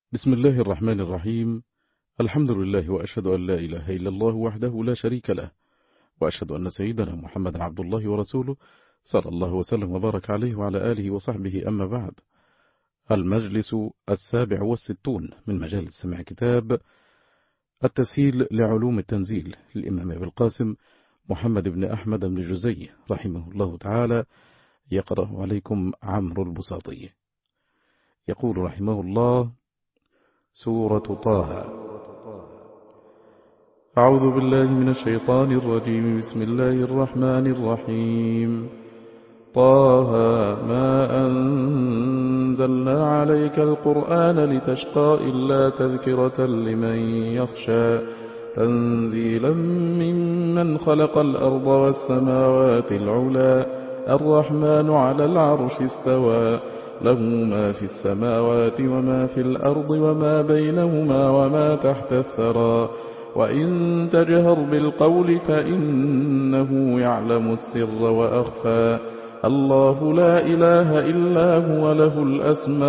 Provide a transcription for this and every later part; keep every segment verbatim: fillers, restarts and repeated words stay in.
بسم الله الرحمن الرحيم. الحمد لله، وأشهد أن لا إله إلا الله وحده لا شريك له، وأشهد أن سيدنا محمد عبد الله ورسوله صلى الله وسلم وبارك عليه وعلى آله وصحبه. أما بعد، المجلس السابع والستون من مجالس سمع كتاب التسهيل لعلوم التنزيل للإمام أبي القاسم محمد بن أحمد بن جزي رحمه الله تعالى، يقرأ عليكم عمرو البساطي. يقول رحمه الله: سورة طه. أعوذ بالله من الشيطان الرجيم. بسم الله الرحمن الرحيم. طه ما أنزلنا عليك القرآن لتشقى إلا تذكرة لمن يخشى تنزيلا ممن خلق الأرض والسماوات العلى الرحمن على العرش استوى له ما في السماوات وما في الأرض وما بينهما وما تحت الثرى وإن تجهر بالقول فإنه يعلم السر وأخفى الله لا إله إلا هو له الأسماء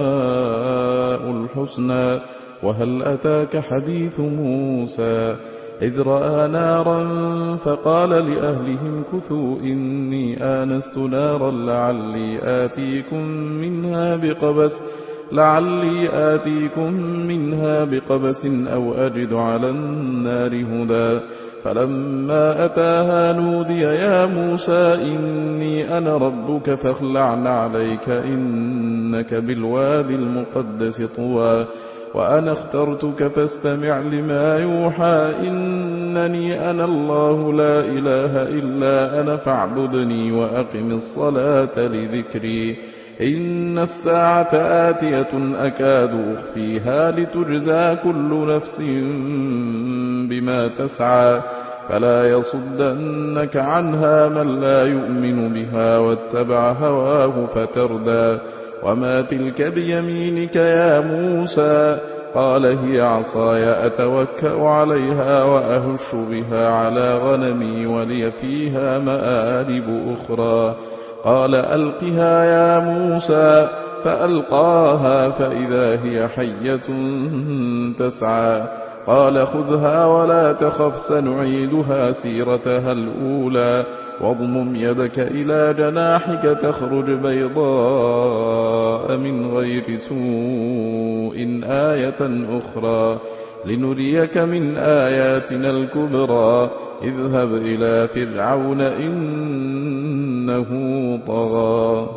الحسنى وهل أتاك حديث موسى إذ رأى نارا فقال لأهلهم كثوا إني آنست نارا لعلي آتيكم منها بقبس لعلي آتيكم منها بقبس أو أجد على النار هدى فلما أتاها نودي يا موسى إني أنا ربك فاخلع عليك إنك بالوادي المقدس طوى وأنا اخترتك فاستمع لما يوحى إنني أنا الله لا إله إلا أنا فاعبدني وأقم الصلاة لذكري إن الساعة آتية أكاد أخفيها لتجزى كل نفس بما تسعى فلا يصدنك عنها من لا يؤمن بها واتبع هواه فتردى وما تلك بيمينك يا موسى قال هي عصاي أتوكأ عليها وأهش بها على غنمي ولي فيها مآرب أخرى قال ألقها يا موسى فألقاها فإذا هي حية تسعى قال خذها ولا تخف سنعيدها سيرتها الأولى واضمم يدك إلى جناحك تخرج بيضاء من غير سوء آية أخرى لنريك من آياتنا الكبرى اذهب إلى فرعون إنه طغى.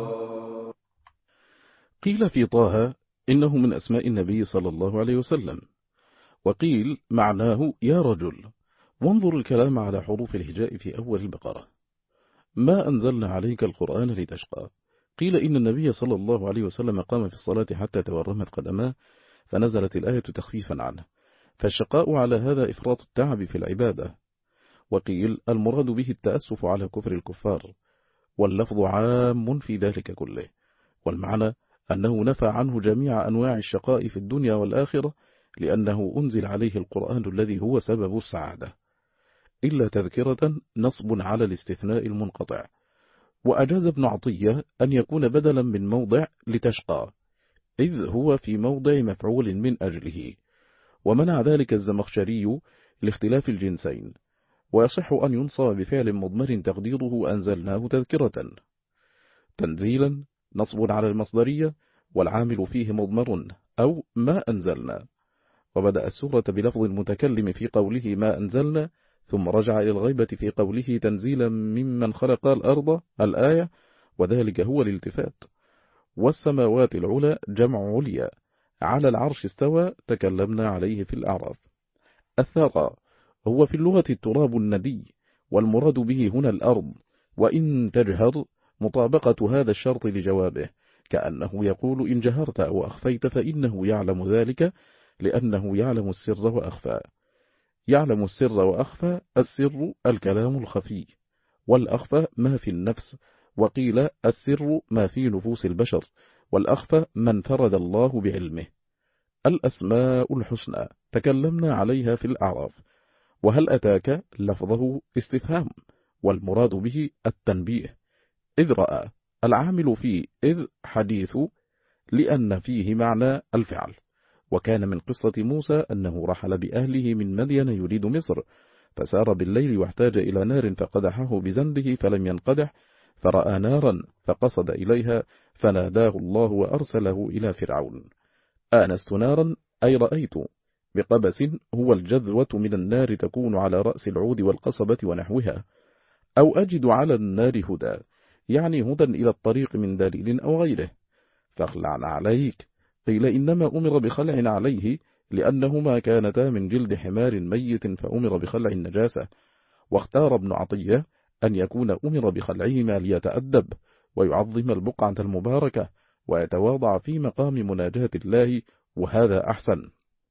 قيل في طه إنه من أسماء النبي صلى الله عليه وسلم، وقيل معناه يا رجل. وانظر الكلام على حروف الهجاء في أول البقرة. ما أنزلنا عليك القرآن لتشقى. قيل إن النبي صلى الله عليه وسلم قام في الصلاة حتى تورمت قدماه فنزلت الآية تخفيفا عنه، فالشقاء على هذا إفراط التعب في العبادة. وقيل المراد به التأسف على كفر الكفار، واللفظ عام في ذلك كله، والمعنى أنه نفى عنه جميع أنواع الشقاء في الدنيا والآخرة لأنه أنزل عليه القرآن الذي هو سبب السعادة، إلا تذكرة نصب على الاستثناء المنقطع. وأجاز ابن عطية أن يكون بدلا من موضع لتشقى إذ هو في موضع مفعول من أجله، ومنع ذلك الزمخشري لاختلاف الجنسين، ويصح أن ينصب بفعل مضمر تقديره أنزلناه تذكرة. تنزيلا نصب على المصدرية والعامل فيه مضمر أو ما أنزلنا. وبدأ السورة بلفظ المتكلم في قوله ما أنزلنا، ثم رجع إلى الغيبة في قوله تنزيلا ممن خلق الأرض الآية، وذلك هو الالتفات. والسماوات العلى جمع عليا، على العرش استوى تكلمنا عليه في الأعراف. الثرى هو في اللغة التراب الندي، والمراد به هنا الأرض، وإن تجهر مطابقة هذا الشرط لجوابه، كأنه يقول إن جهرت أو أخفيت فإنه يعلم ذلك لأنه يعلم السر وأخفى. يعلم السر وأخفى، السر الكلام الخفي، والأخفى ما في النفس، وقيل السر ما في نفوس البشر، والأخفى ما انفرد الله بعلمه. الأسماء الحسنى تكلمنا عليها في الأعراف. وهل أتاك لفظه استفهام، والمراد به التنبيه. إذ رأى العامل فيه إذ حديث لأن فيه معنى الفعل، وكان من قصة موسى أنه رحل بأهله من مدين يريد مصر، فسار بالليل واحتاج إلى نار فقدحه بزنده فلم ينقدح، فرأى نارا فقصد إليها فناداه الله وأرسله إلى فرعون. آنست نارا أي رأيت بقبس هو الجذوة من النار تكون على رأس العود والقصبة ونحوها، أو أجد على النار هدى، يعني هدى إلى الطريق من دليل أو غيره، فاخلع عليك. قيل إنما أمر بخلع عليه لأنهما كانتا من جلد حمار ميت فأمر بخلع النجاسة، واختار ابن عطية أن يكون أمر بخلعهما ليتأدب ويعظم البقعة المباركة ويتواضع في مقام مناجاة الله، وهذا أحسن.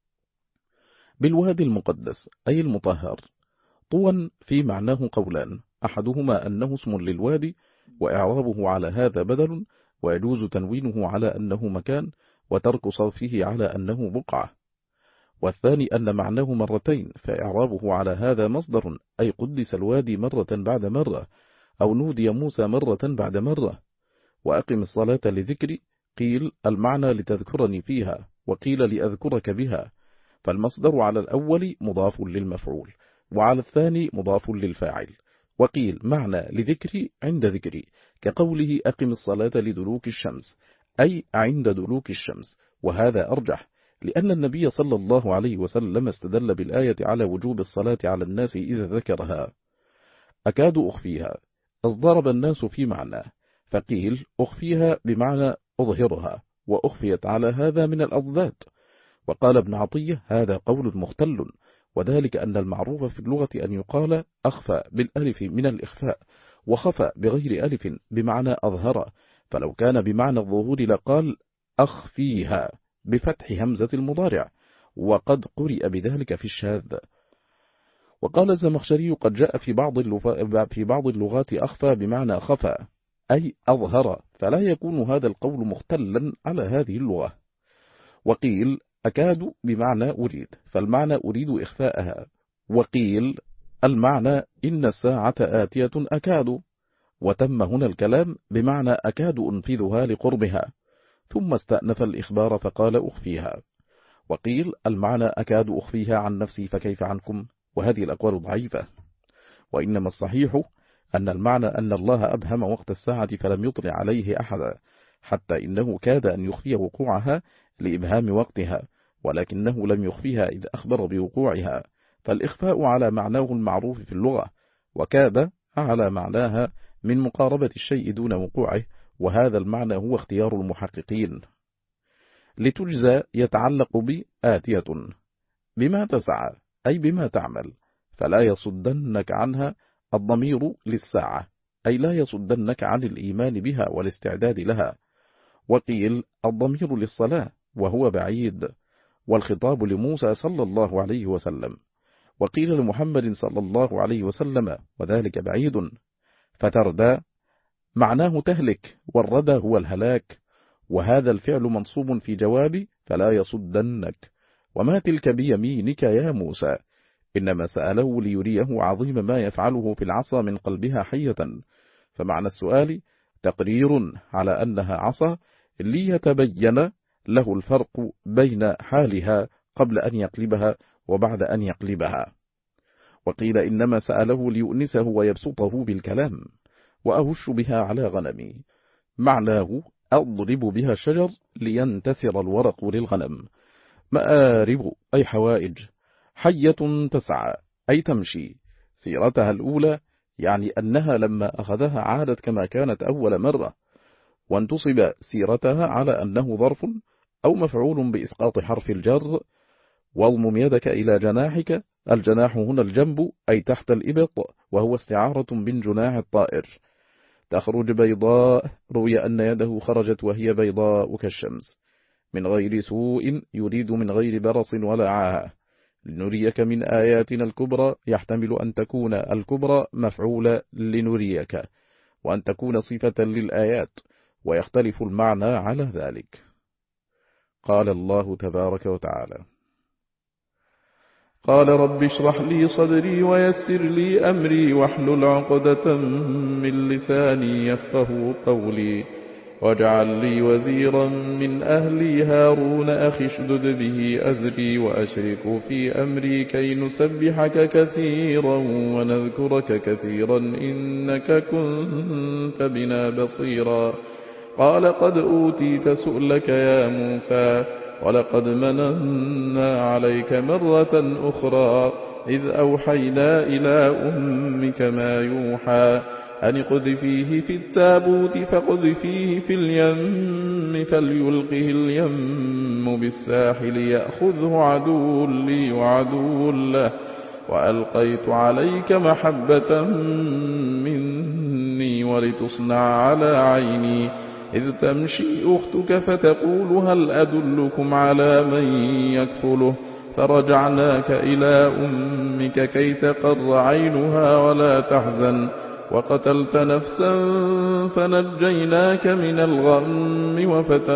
بالوادي المقدس أي المطهر. طوى في معناه قولان، أحدهما أنه اسم للوادي وإعرابه على هذا بدل، ويجوز تنوينه على أنه مكان وترك صرفه على أنه بقعة. والثاني أن معناه مرتين، فإعرابه على هذا مصدر، أي قدس الوادي مرة بعد مرة، أو نودي موسى مرة بعد مرة. وأقم الصلاة لذكري، قيل المعنى لتذكرني فيها، وقيل لأذكرك بها، فالمصدر على الأول مضاف للمفعول، وعلى الثاني مضاف للفاعل. وقيل معنى لذكري عند ذكري، كقوله أقم الصلاة لدلوك الشمس، أي عند دلوك الشمس، وهذا أرجح، لأن النبي صلى الله عليه وسلم استدل بالآية على وجوب الصلاة على الناس إذا ذكرها. أكاد أخفيها، اضطرب الناس في معنى، فقيل أخفيها بمعنى أظهرها، وأخفيت على هذا من الأضداد. وقال ابن عطية هذا قول مختل، وذلك أن المعروف في اللغة أن يقال أخفى بالألف من الإخفاء، وخفى بغير ألف بمعنى أظهر، فلو كان بمعنى الظهور لقال أخفيها بفتح همزة المضارع، وقد قرئ بذلك في الشاذ. وقال الزمخشري قد جاء في بعض في بعض اللغات أخفى بمعنى خفى أي أظهر، فلا يكون هذا القول مختلا على هذه اللغة. وقيل أكاد بمعنى أريد، فالمعنى أريد إخفاءها. وقيل المعنى إن الساعة آتية أكاد، وتم هنا الكلام بمعنى أكاد أنفذها لقربها، ثم استأنف الإخبار فقال أخفيها. وقيل المعنى أكاد أخفيها عن نفسي فكيف عنكم، وهذه الأقوال ضعيفة. وإنما الصحيح أن المعنى أن الله أبهم وقت الساعة فلم يطلع عليه أحدا، حتى إنه كاد أن يخفي وقوعها لإبهام وقتها، ولكنه لم يخفيها إذ أخبر بوقوعها، فالإخفاء على معناه المعروف في اللغة، وكاد على معناها من مقاربة الشيء دون وقوعه، وهذا المعنى هو اختيار المحققين. لتجزى يتعلق بآتية، بما تسعى أي بما تعمل، فلا يصدنك عنها الضمير للساعة، أي لا يصدنك عن الإيمان بها والاستعداد لها. وقيل الضمير للصلاة وهو بعيد، والخطاب لموسى صلى الله عليه وسلم. وقيل لمحمد صلى الله عليه وسلم وذلك بعيد. فتردى معناه تهلك، والردى هو الهلاك، وهذا الفعل منصوب في جواب فلا يصدنك. وما تلك بيمينك يا موسى، إنما سأله ليريه عظيم ما يفعله في العصا من قلبها حية، فمعنى السؤال تقرير على أنها عصا ليتبين له الفرق بين حالها قبل أن يقلبها وبعد أن يقلبها. وقيل إنما سأله ليؤنسه ويبسطه بالكلام، وأهش بها على غنمي، معناه أضرب بها الشجر لينتثر الورق للغنم. مآرب أي حوائج، حية تسعى أي تمشي، سيرتها الأولى يعني أنها لما أخذها عادت كما كانت أول مرة، وانتصب سيرتها على أنه ظرف أو مفعول بإسقاط حرف الجر. واضمم يدك إلى جناحك، الجناح هنا الجنب أي تحت الإبط، وهو استعارة من جناح الطائر. تخرج بيضاء، روي أن يده خرجت وهي بيضاء كالشمس، من غير سوء يريد من غير برص ولا عاهة، لنريك من آياتنا الكبرى، يحتمل أن تكون الكبرى مفعولة لنريك، وأن تكون صفة للآيات، ويختلف المعنى على ذلك. قال الله تبارك وتعالى: قال رب اشرح لي صدري ويسر لي أمري واحلل عقدة من لساني يفقه قولي. واجعل لي وزيرا من أهلي هارون أخي اشدد به أزري وأشركه في أمري كي نسبحك كثيرا ونذكرك كثيرا إنك كنت بنا بصيرا قال قد أوتيت سؤلك يا موسى ولقد مننا عليك مرة أخرى إذ أوحينا إلى أمك ما يوحى أن اقذفيه في التابوت فاقذفيه في اليم فليلقه اليم بالساحل يأخذه عدو لي وعدو له وألقيت عليك محبة مني ولتصنع على عيني إذ تمشي أختك فتقول هل أدلكم على من يكفله فرجعناك إلى أمك كي تقر عينها ولا تحزن وقتلت نفسا فنجيناك من الغم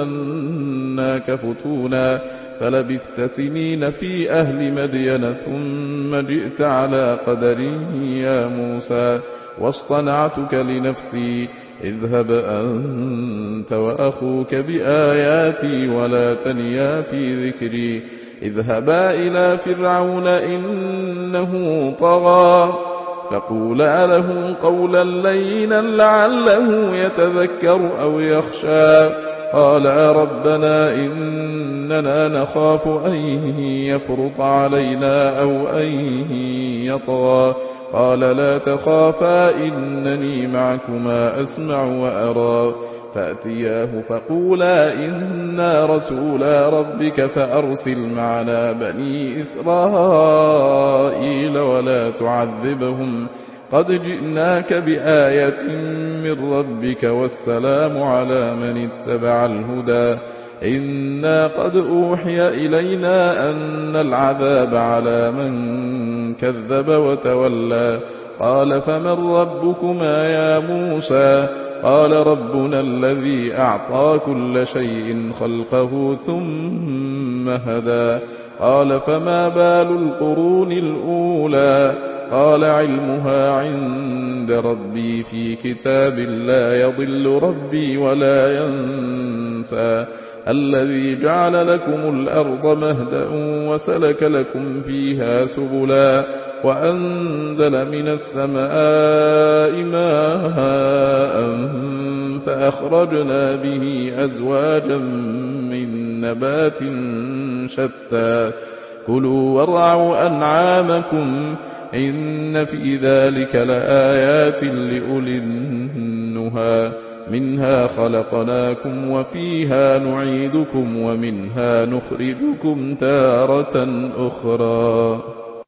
وفتناك فتونا فلبثت سنين في أهل مدين ثم جئت على قدري يا موسى واصطنعتك لنفسي اذهب أنت وأخوك بآياتي ولا تنيا في ذكري اذهبا إلى فرعون إنه طغى فقولا له قولا لينا لعله يتذكر أو يخشى قالا ربنا إننا نخاف أن يفرط علينا أو أن يطغى قال لا تخافا إنني معكما أسمع وأرى فأتياه فقولا إنا رسولا ربك فأرسل معنا بني إسرائيل ولا تعذبهم قد جئناك بآية من ربك والسلام على من اتبع الهدى إنا قد أوحي إلينا أن العذاب على من كذب وتولى قال فمن ربكما يا موسى قال ربنا الذي أعطى كل شيء خلقه ثم هدى قال فما بال القرون الأولى قال علمها عند ربي في كتاب لا يضل ربي ولا ينسى الذي جعل لكم الأرض مهدا وسلك لكم فيها سبلا وأنزل من السماء ماء فأخرجنا به أزواجا من نبات شتى كلوا وارعوا أنعامكم إن في ذلك لآيات لأولي النهى منها خلقناكم وفيها نعيدكم ومنها نخرجكم تارة أخرى.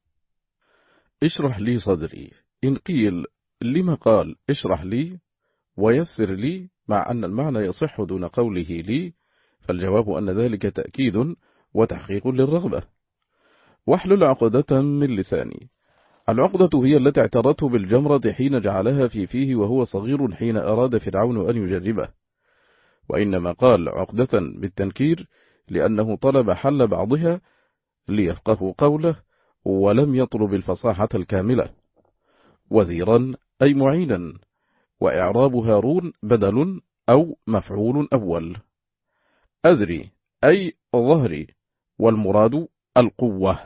اشرح لي صدري. إن قيل لما قال اشرح لي ويسر لي مع أن المعنى يصح دون قوله لي، فالجواب أن ذلك تأكيد وتحقيق للرغبة. واحلل عقدة من لساني. العقدة هي التي اعترته بالجمرة حين جعلها في فيه وهو صغير حين أراد فرعون أن يجربه، وإنما قال عقدة بالتنكير لأنه طلب حل بعضها ليفقه قوله ولم يطلب الفصاحة الكاملة. وزيرا أي معينا، وإعراب هارون بدل أو مفعول أول. أزري أي ظهري، والمراد القوة.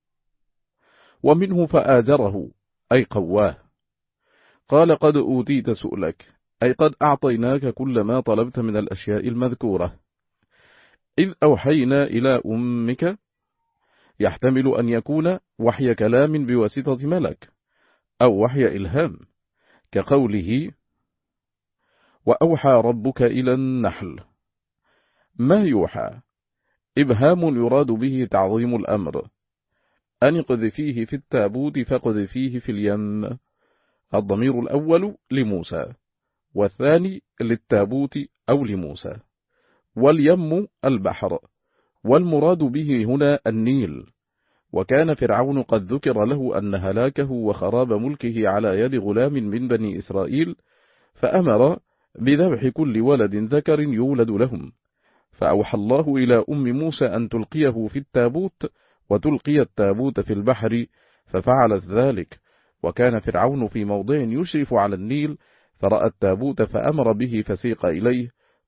ومنه فآزره أي قواه. قال قد أوتيت سؤلك أي قد أعطيناك كل ما طلبت من الأشياء المذكورة. إذ أوحينا إلى أمك يحتمل أن يكون وحي كلام بواسطة ملك أو وحي إلهام، كقوله وأوحى ربك إلى النحل. ما يوحى إبهام يراد به تعظيم الأمر. أن اقذفيه في التابوت فاقذفيه في اليم. الضمير الأول لموسى والثاني للتابوت أو لموسى، واليم البحر، والمراد به هنا النيل. وكان فرعون قد ذكر له أن هلاكه وخراب ملكه على يد غلام من بني إسرائيل، فأمر بذبح كل ولد ذكر يولد لهم، فأوحى الله إلى أم موسى أن تلقيه في التابوت وتلقي التابوت في البحر، ففعلت ذلك. وكان فرعون في موضع يشرف على النيل فرأى التابوت فأمر به فسيق إليه،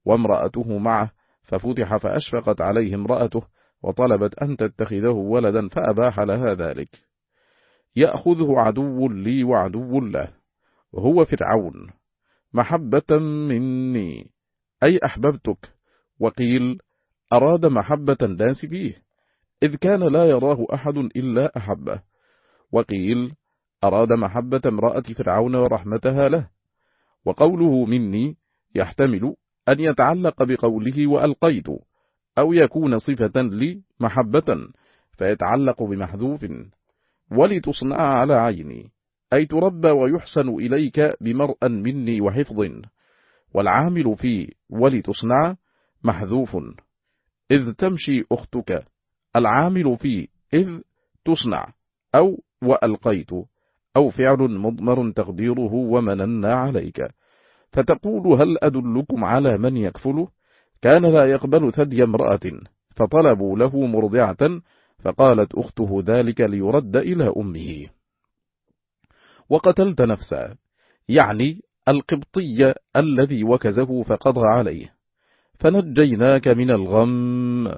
وامرأته معه، ففتح فأشفقت عليه امرأته وطلبت أن تتخذه ولدا فأباح لها ذلك. يأخذه عدو لي وعدو له، وهو فرعون، محبة مني أي أحببتك، وقيل أراد محبة الناس فيه إذ كان لا يراه أحد إلا أحبه، وقيل أراد محبة امرأة فرعون ورحمتها له. وقوله مني يحتمل أن يتعلق بقوله وألقيت، أو يكون صفة لي محبة فيتعلق بمحذوف، ولتصنع على عيني أي تربى ويحسن إليك بمرأ مني وحفظ، والعامل في ولتصنع محذوف إذ تمشي أختك، العامل في إذ تصنع أو وألقيت، أو فعل مضمر تقديره ومننا عليك، فتقول هل أدلكم على من يكفله؟ كان لا يقبل ثدي امرأة فطلبوا له مرضعة، فقالت أخته ذلك ليرد إلى أمه. وقتلت نفسا يعني القبطي الذي وكزه فقضى عليه، فنجيناك من الغم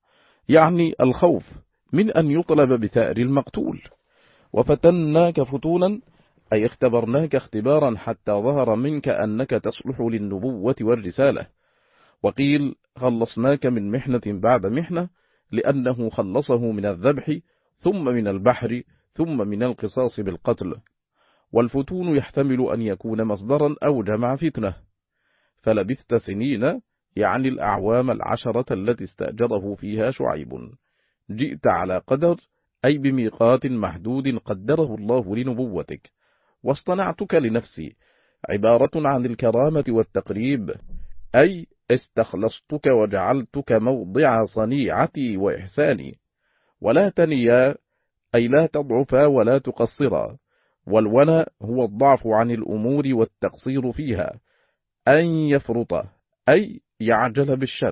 يعني الخوف من أن يطلب بثأر المقتول، وفتناك فتونا أي اختبرناك اختبارا حتى ظهر منك أنك تصلح للنبوة والرسالة، وقيل خلصناك من محنة بعد محنة لأنه خلصه من الذبح ثم من البحر ثم من القصاص بالقتل. والفتون يحتمل أن يكون مصدرا أو جمع فتنة. فلبثت سنين يعني الأعوام العشرة التي استأجره فيها شعيب، جئت على قدر أي بميقات محدود قدره الله لنبوتك، واصطنعتك لنفسي عبارة عن الكرامة والتقريب، أي استخلصتك وجعلتك موضع صنيعتي وإحساني. ولا تنيا أي لا تضعفا ولا تقصرا، والونا هو الضعف عن الأمور والتقصير فيها، أن يفرط أي يعجل بالشر،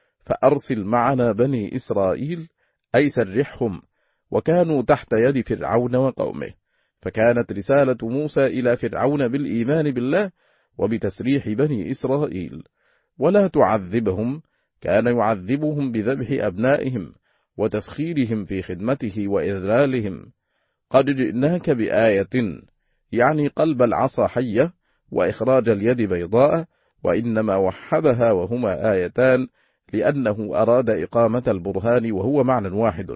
فأرسل معنا بني إسرائيل أي سرحهم، وكانوا تحت يد فرعون وقومه، فكانت رسالة موسى إلى فرعون بالإيمان بالله وبتسريح بني إسرائيل. ولا تعذبهم كان يعذبهم بذبح أبنائهم وتسخيرهم في خدمته وإذلالهم. قد جئناك بآية يعني قلب العصا حية وإخراج اليد بيضاء، وإنما وحدها وهما آيتان لأنه أراد إقامة البرهان وهو معنى واحد.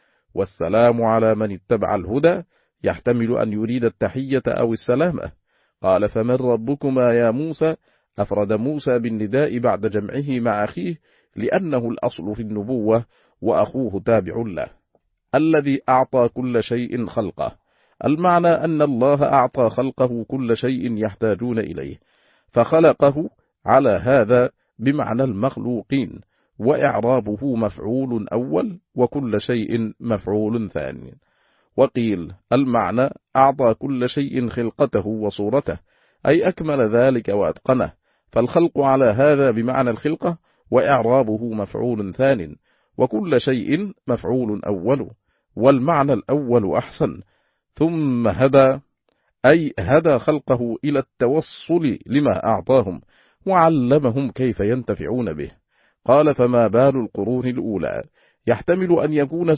والسلام على من اتبع الهدى يحتمل أن يريد التحية أو السلامة. قال فمن ربكما يا موسى، أفرد موسى بالنداء بعد جمعه مع أخيه لأنه الأصل في النبوة وأخوه تابع له. الذي أعطى كل شيء خلقه، المعنى أن الله أعطى خلقه كل شيء يحتاجون إليه، فخلقه على هذا بمعنى المخلوقين، وإعرابه مفعول أول وكل شيء مفعول ثاني. وقيل المعنى أعطى كل شيء خلقته وصورته، أي أكمل ذلك وأتقنه، فالخلق على هذا بمعنى الخلقة، وإعرابه مفعول ثاني وكل شيء مفعول أول، والمعنى الأول أحسن. ثم هدى أي هدى خلقه إلى التوصل لما أعطاهم وعلمهم كيف ينتفعون به. قال فما بال القرون الأولى، يحتمل أن يكون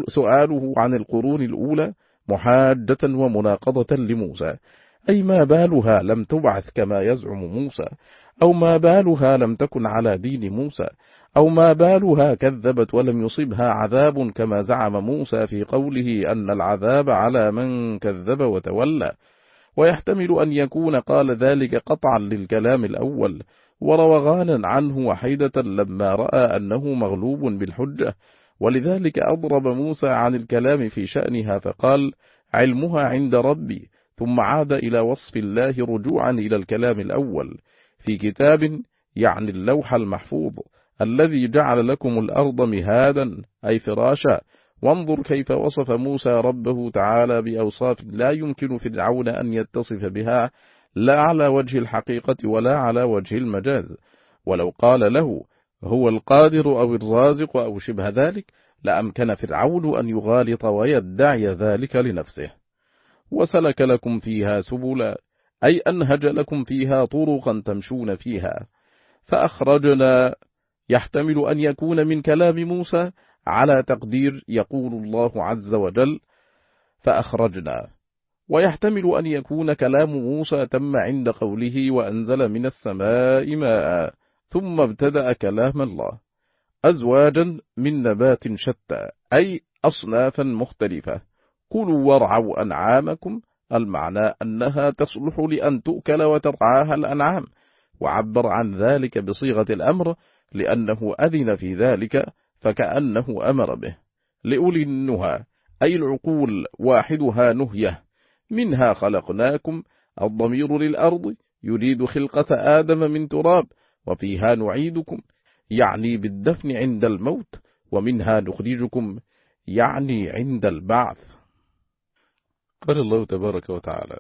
سؤاله عن القرون الأولى محاجة ومناقضة لموسى، أي ما بالها لم تبعث كما يزعم موسى، أو ما بالها لم تكن على دين موسى، أو ما بالها كذبت ولم يصبها عذاب كما زعم موسى في قوله أن العذاب على من كذب وتولى. ويحتمل أن يكون قال ذلك قطعا للكلام الأول وروغانا عنه وحيدة لما رأى أنه مغلوب بالحجة، ولذلك أضرب موسى عن الكلام في شأنها فقال علمها عند ربي، ثم عاد إلى وصف الله رجوعا إلى الكلام الأول في كتاب يعني اللوح المحفوظ الذي جعل لكم الأرض مهادا أي فراشا. وانظر كيف وصف موسى ربه تعالى بأوصاف لا يمكن فرعون أن يتصف بها، لا على وجه الحقيقة ولا على وجه المجاز. ولو قال له هو القادر أو الرازق أو شبه ذلك لأمكن فرعون أن يغالط ويدعي ذلك لنفسه. وسلك لكم فيها سبلا أي أنهج لكم فيها طرقا تمشون فيها، فأخرجنا يحتمل أن يكون من كلام موسى على تقدير يقول الله عز وجل فأخرجنا، ويحتمل أن يكون كلام موسى تم عند قوله وأنزل من السماء ماء ثم ابتدأ كلام الله أزواجا من نبات شتى أي أصنافا مختلفة، كلوا وارعوا أنعامكم، المعنى أنها تصلح لأن تؤكل وترعاها الأنعام، وعبر عن ذلك بصيغة الأمر لأنه أذن في ذلك فكأنه أمر به. لأولي النهى أي العقول واحدها نهية، منها خلقناكم، الضمير للأرض يريد خلقة آدم من تراب، وفيها نعيدكم يعني بالدفن عند الموت، ومنها نخرجكم يعني عند البعث. قال الله تبارك وتعالى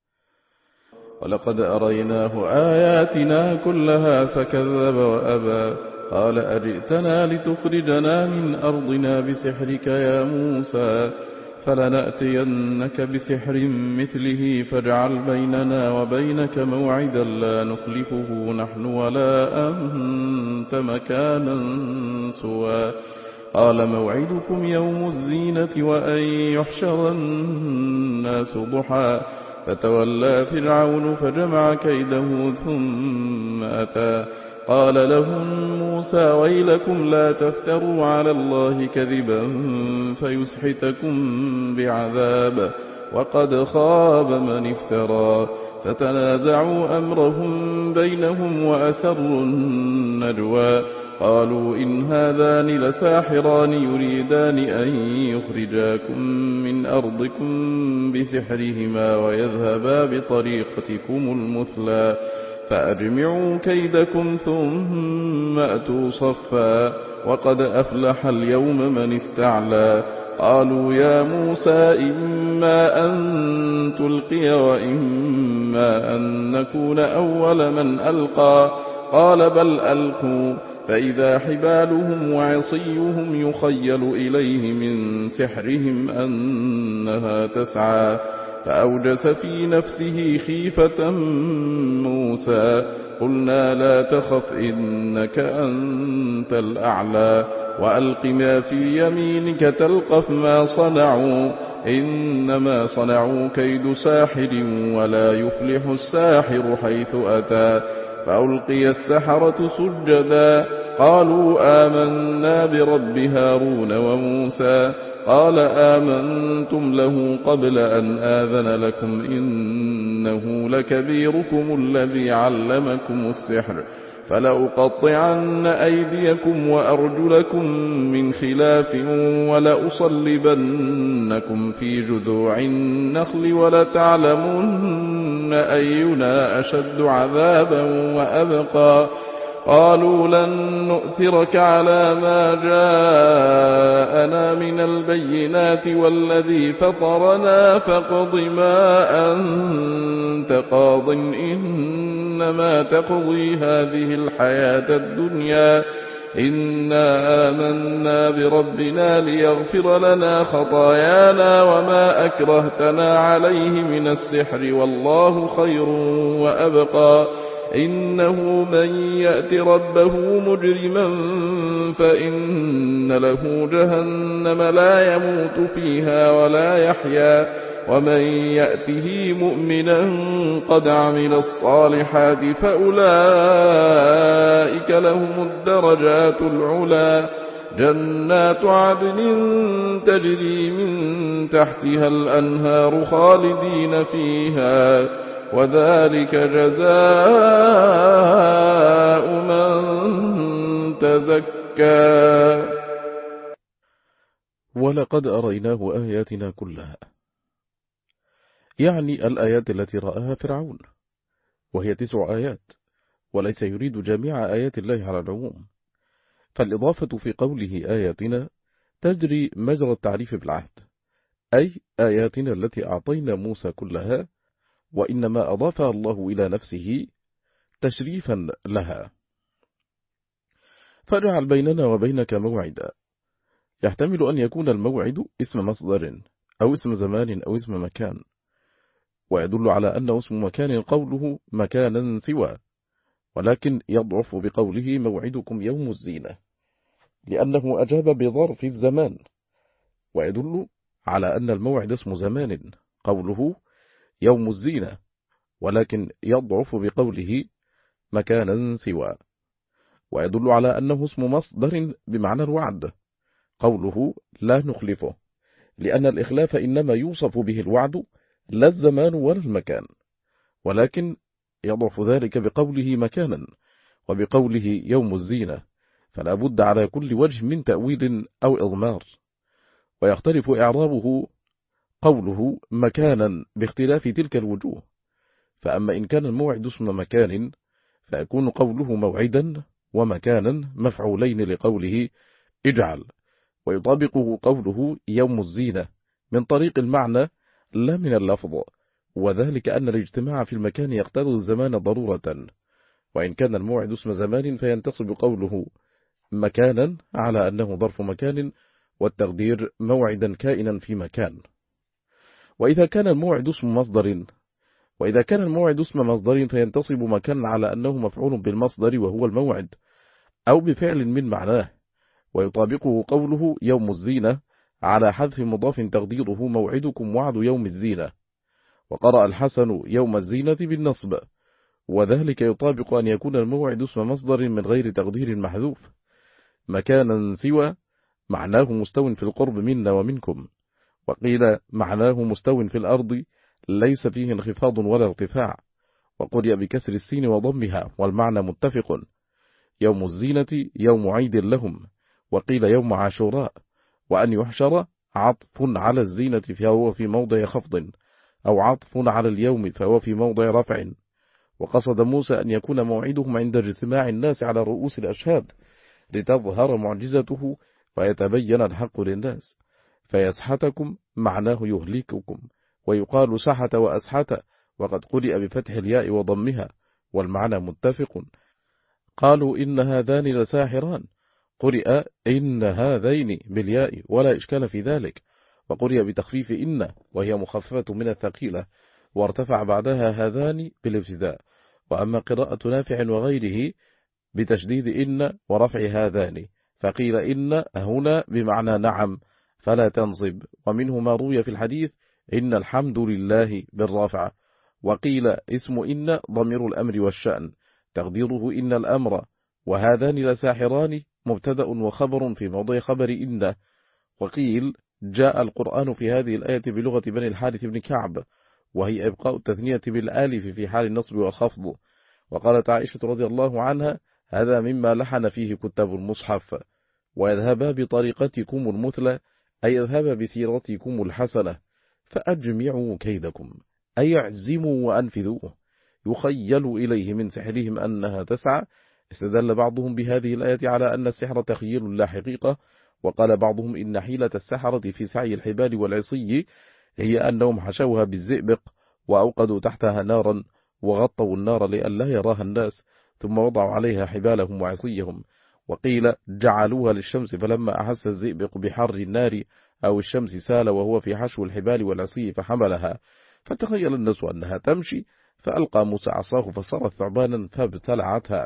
ولقد أريناه آياتنا كلها فكذب وأبى قال أجئتنا لتخرجنا من أرضنا بسحرك يا موسى فلنأتينك بسحر مثله فاجعل بيننا وبينك موعدا لا نخلفه نحن ولا أنت مكانا سوى قال موعدكم يوم الزينة وأن يحشر الناس ضحى فتولى فرعون فجمع كيده ثم أتى قال لهم موسى ويلكم لا تفتروا على الله كذبا فيسحتكم بعذاب وقد خاب من افترى فتنازعوا أمرهم بينهم وأسروا النجوى قالوا إن هذان لساحران يريدان أن يخرجاكم من أرضكم بسحرهما ويذهبا بطريقتكم المثلى فأجمعوا كيدكم ثم أتوا صفا وقد أفلح اليوم من استعلى قالوا يا موسى إما أن تلقي وإما أن نكون أول من ألقى قال بل ألقوا فإذا حبالهم وعصيهم يخيل إليه من سحرهم أنها تسعى فأوجس في نفسه خيفة موسى قلنا لا تخف إنك أنت الأعلى وألق ما في يمينك تلقف ما صنعوا إنما صنعوا كيد ساحر ولا يفلح الساحر حيث أتى فألقي السحرة سجدا قالوا آمنا برب هارون وموسى قال آمنتم له قبل أن آذن لكم إنه لكبيركم الذي علمكم السحر فلأقطعن أيديكم وأرجلكم من خلاف ولأصلبنكم في جذوع النخل ولتعلمن أينا أشد عذابا وأبقى قالوا لن نؤثرك على ما جاءنا من البينات والذي فطرنا فاقض ما أنت قاض إنما تقضي هذه الحياة الدنيا إنا آمنا بربنا ليغفر لنا خطايانا وما أكرهتنا عليه من السحر والله خير وأبقى إنه من يأت ربه مجرما فإن له جهنم لا يموت فيها ولا يحيا ومن يأته مؤمنا قد عمل الصالحات فأولئك لهم الدرجات العلا جنات عدن تجري من تحتها الأنهار خالدين فيها وذلك جزاء من تزكى. ولقد أريناه آياتنا كلها، يعني الآيات التي رآها فرعون، وهي تسع آيات، وليس يريد جميع آيات الله على العموم، فالإضافة في قوله آياتنا تجري مجرى التعريف بالعهد، أي آياتنا التي أعطينا موسى كلها، وإنما أضافها الله إلى نفسه تشريفا لها. فاجعل بيننا وبينك موعدا، يحتمل أن يكون الموعد اسم مصدر أو اسم زمان أو اسم مكان، ويدل على أنه اسم مكان قوله مكانا سوى، ولكن يضعف بقوله موعدكم يوم الزينة، لأنه أجاب بظرف الزمان، ويدل على أن الموعد اسم زمان قوله يوم الزينة، ولكن يضعف بقوله مكانا سوى، ويدل على أنه اسم مصدر بمعنى الوعد قوله لا نخلفه، لأن الإخلاف إنما يوصف به الوعد لا الزمان ولا المكان، ولكن يضعف ذلك بقوله مكانا وبقوله يوم الزينة، فلا بد على كل وجه من تأويل أو إضمار. ويختلف إعرابه قوله مكانا باختلاف تلك الوجوه، فأما إن كان الموعد اسم مكان فيكون قوله موعدا ومكانا مفعولين لقوله اجعل، ويطابقه قوله يوم الزينة من طريق المعنى لا من اللفظ، وذلك أن الاجتماع في المكان يقتضي الزمان ضرورة، وإن كان الموعد اسم زمان فينتصب قوله مكانا على أنه ظرف مكان، والتقدير موعدا كائنا في مكان. وإذا كان الموعد اسم مصدر وإذا كان الموعد اسم مصدر فينتصب مكان على أنه مفعول بالمصدر وهو الموعد، أو بفعل من معناه، ويطابقه قوله يوم الزينة على حذف مضاف تقديره موعدكم وعد يوم الزينة. وقرأ الحسن يوم الزينة بالنصب، وذلك يطابق أن يكون الموعد اسم مصدر من غير تقدير محذوف. مكانا سوى معناه مستو في القرب منا ومنكم، وقيل معناه مستو في الأرض ليس فيه انخفاض ولا ارتفاع، وقرئ بكسر السين وضمها والمعنى متفق. يوم الزينة يوم عيد لهم، وقيل يوم عاشوراء. وأن يحشر عطف على الزينة فهو في موضع خفض، أو عطف على اليوم فهو في موضع رفع. وقصد موسى أن يكون موعدهم عند اجتماع الناس على رؤوس الأشهاد لتظهر معجزته ويتبين الحق للناس. فيسحتكم معناه يهلككم، ويقال سحت وأسحت، وقد قرئ بفتح الياء وضمها والمعنى متفق. قالوا إن هذان لساحران، قرئ إن هذين بالياء ولا إشكال في ذلك، وقرئ بتخفيف إن وهي مخففة من الثقيلة، وارتفع بعدها هذان بالابتداء. وأما قراءة نافع وغيره بتشديد إن ورفع هذان، فقيل إن هنا بمعنى نعم فلا تنصب، ومنه ما روي في الحديث إن الحمد لله بالرفع. وقيل اسم إن ضمير الأمر والشأن تقديره إن الأمر، وهذان لساحران مبتدأ وخبر في موضع خبر إن. وقيل جاء القرآن في هذه الآية بلغة بني الحارث بن كعب، وهي إبقاء التثنية بالآلف في حال النصب والخفض. وقالت عائشة رضي الله عنها هذا مما لحن فيه كتاب المصحف. ويذهبا بطريقتكم المثلى، أي يذهب بسيرتكم الحسنة، فأجمعوا كيدكم، أي اعزموا وأنفذوه، يخيل إليه من سحرهم أنها تسعى. استدل بعضهم بهذه الآية على أن السحر تخيل لا حقيقة، وقال بعضهم إن حيلة السحرة في سعي الحبال والعصي هي أنهم حشوها بالزئبق وأوقدوا تحتها نارا وغطوا النار لئلا يراها الناس، ثم وضعوا عليها حبالهم وعصيهم. وقيل جعلوها للشمس، فلما أحس الزئبق بحر النار أو الشمس سال وهو في حشو الحبال والعصي فحملها، فتخيل الناس أنها تمشي، فألقى موسى عصاه فصارت ثعبانا فابتلعتها.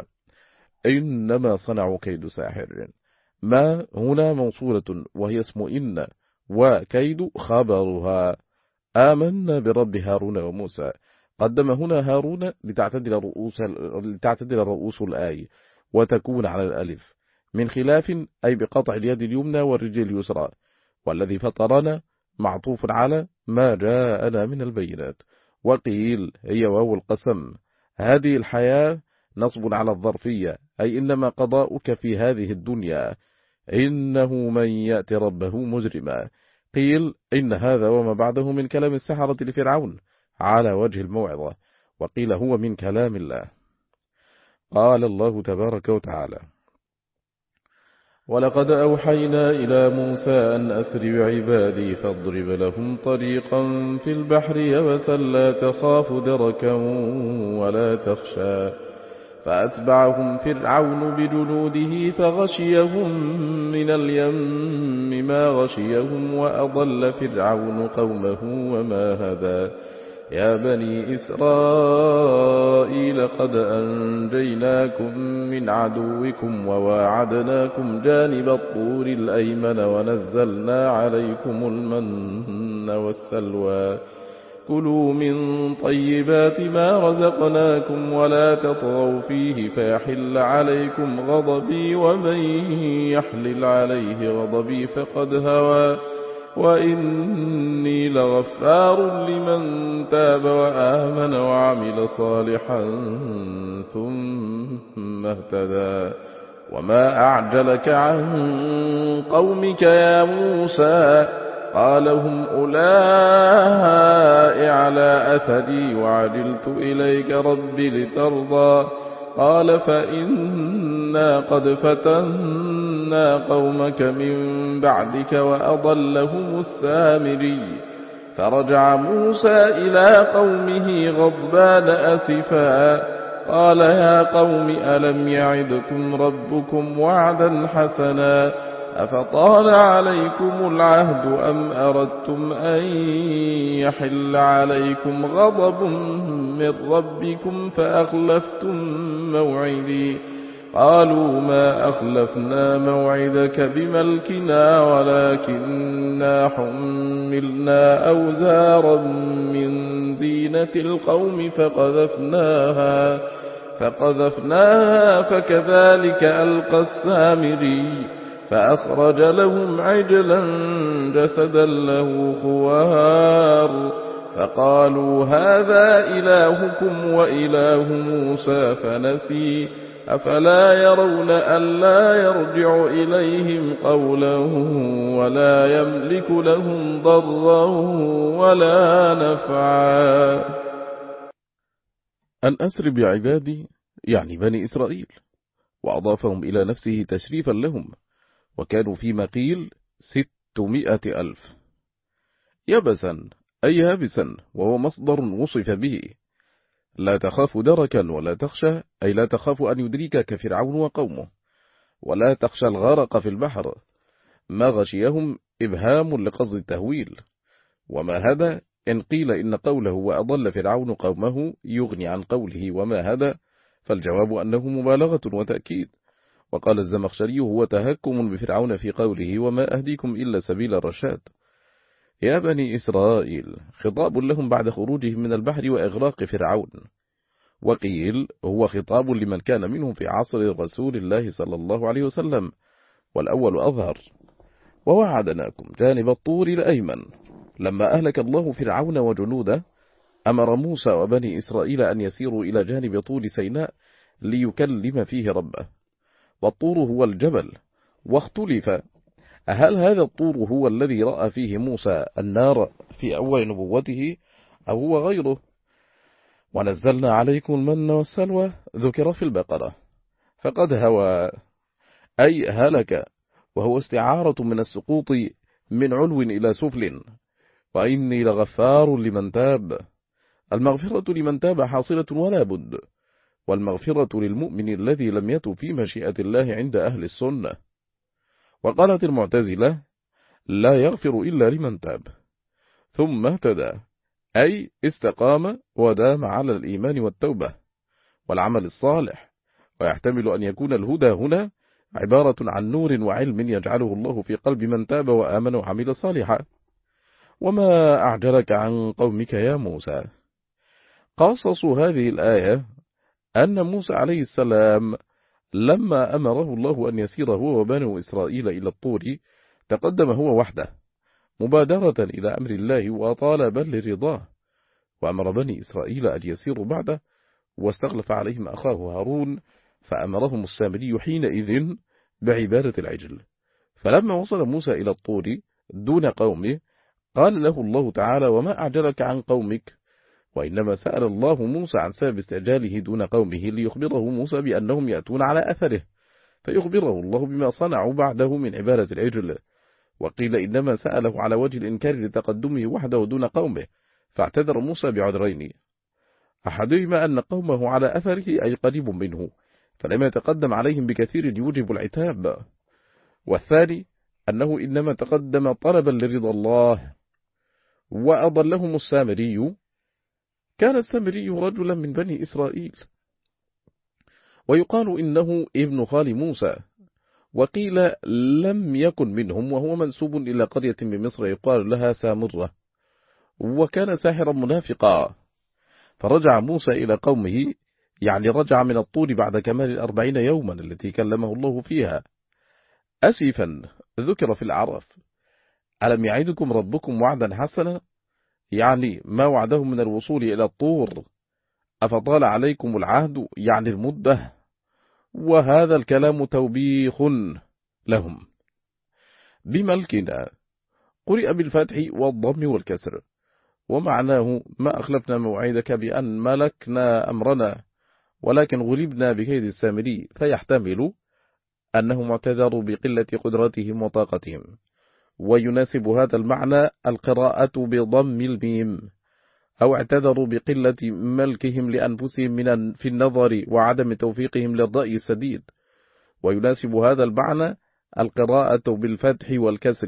إنما صنعوا كيد ساحر. ما هنا موصولة وهي اسم إن، وكيد خبرها. آمنا برب هارون وموسى، قدم هنا هارون لتعتدل رؤوس لتعتدل رؤوس الآية وتكون على الألف، من خلاف أي بقطع اليد اليمنى والرجل اليسرى. والذي فطرنا معطوف على ما جاءنا من البينات. وقيل هي واو القسم. هذه الحياة نصب على الظرفية، أي إنما قضاؤك في هذه الدنيا، إنه من يأتي ربه مجرما. قيل إن هذا وما بعده من كلام السحرة لفرعون على وجه الموعظة، وقيل هو من كلام الله. قال الله تبارك وتعالى: ولقد أوحينا إلى موسى أن أسر بعبادي فاضرب لهم طريقا في البحر يبسا لا تخاف دركا ولا تخشى، فأتبعهم فرعون بجنوده فغشيهم من اليم ما غشيهم، وأضل فرعون قومه وما هدى، يا بني إسرائيل قد أنجيناكم من عدوكم وواعدناكم جانب الطور الأيمن ونزلنا عليكم المن والسلوى كلوا من طيبات ما رزقناكم ولا تطغوا فيه فيحل عليكم غضبي ومن يحلل عليه غضبي فقد هوى وإني لغفار لمن تاب وآمن وعمل صالحا ثم اهتدى وما أعجلك عن قومك يا موسى قال هم أولئك على أثري وعجلت إليك ربي لترضى قال فإنا قد فتنا قومك من بعدك وأضلهم السامري فرجع موسى إلى قومه غضبان أسفا قال يا قوم ألم يعدكم ربكم وعدا حسنا أفطال عليكم العهد أم أردتم أن يحل عليكم غضب من ربكم فأخلفتم موعدي قالوا ما أخلفنا موعدك بملكنا ولكننا حملنا أوزارا من زينة القوم فقذفناها فقذفناها فكذلك ألقى السامري فأخرج لهم عجلا جسدا له خوار فقالوا هذا إلهكم وإله موسى فنسي أفلا يرون ألا يرجع إليهم قولا ولا يملك لهم ضرا ولا نفعا. أن أسر بعبادي يعني بني إسرائيل، وأضافهم إلى نفسه تشريفا لهم، وكانوا فيما قيل ستمائة ألف. يبسا أي يابسا، وهو مصدر وصف به. لا تخاف دركا ولا تخشى، أي لا تخاف أن يدركك فرعون وقومه، ولا تخشى الغرق في البحر. ما غشيهم إبهام لقصد التهويل. وما هدى إن قيل إن قوله وأضل فرعون قومه يغني عن قوله وما هدى، فالجواب أنه مبالغة وتأكيد. وقال الزمخشري هو تهكم بفرعون في قوله وما أهديكم إلا سبيل الرشاد. يا بني إسرائيل خطاب لهم بعد خروجهم من البحر وإغراق فرعون. وقيل هو خطاب لمن كان منهم في عصر رسول الله صلى الله عليه وسلم، والأول أظهر. ووعدناكم جانب الطور الأيمن. لما أهلك الله فرعون وجنوده أمر موسى وبني إسرائيل أن يسيروا إلى جانب طور سيناء ليكلم فيه ربه. والطور هو الجبل. واختلف هل هذا الطور هو الذي رأى فيه موسى النار في أول نبوته أو هو غيره. ونزلنا عليكم المن والسلوى ذكر في البقرة. فقد هوى أي هلك، وهو استعارة من السقوط من علو إلى سفل. وإني لغفار لمن تاب. المغفرة لمن تاب حاصلة ولا بد، والمغفرة للمؤمن الذي لم يتب في مشيئة الله عند أهل السنة. وقالت المعتزلة لا يغفر إلا لمن تاب ثم اهتدى، أي استقام ودام على الإيمان والتوبة والعمل الصالح. ويحتمل أن يكون الهدى هنا عبارة عن نور وعلم يجعله الله في قلب من تاب وآمن وعمل صالحا. وما أعجلك عن قومك يا موسى. قاصص هذه الآية أن موسى عليه السلام لما أمره الله أن يسير هو وبنو إسرائيل إلى الطور تقدم هو وحده مبادرة إلى أمر الله وطالبا لرضاه، وأمر بني إسرائيل أن يسيروا بعده، واستغلف عليهم أخاه هارون، فأمرهم السامري حينئذ بعبادة العجل. فلما وصل موسى إلى الطور دون قومه قال له الله تعالى وما أعجلك عن قومك. وإنما سأل الله موسى عن سبب استعجاله دون قومه ليخبره موسى بأنهم يأتون على أثره، فيخبره الله بما صنعوا بعده من عبادة العجل. وقيل إنما سأله على وجه الإنكار لتقدمه وحده دون قومه، فاعتذر موسى بعذرين. أحدهما أن قومه على أثره أي قريب منه، فلما يتقدم عليهم بكثير يوجب العتاب. والثاني أنه إنما تقدم طلبا لرضا الله. وأضلهم السامري كان السامري رجلا من بني إسرائيل، ويقال إنه ابن خال موسى، وقيل لم يكن منهم، وهو منسوب إلى قرية من مصر يقال لها سامرة، وكان ساحرا منافقا. فرجع موسى إلى قومه، يعني رجع من الطور بعد كمال الأربعين يوما التي كلمه الله فيها، أسفا ذكر في الأعراف: ألم يعدكم ربكم وعدا حسنا؟ يعني ما وعده من الوصول إلى الطور، أفطال عليكم العهد، يعني المدة. وهذا الكلام توبيخ لهم. بملكنا قرئ بالفتح والضم والكسر، ومعناه ما أخلفنا موعدك بأن ملكنا أمرنا، ولكن غلبنا بكيد السامري، فيحتمل أنهم اعتذروا بقلة قدرتهم وطاقتهم. ويناسب هذا المعنى القراءة بضم الميم، أو اعتذروا بقلة ملكهم لأنفسهم من في النظر وعدم توفيقهم للرأي السديد. ويناسب هذا المعنى القراءة بالفتح والكسر.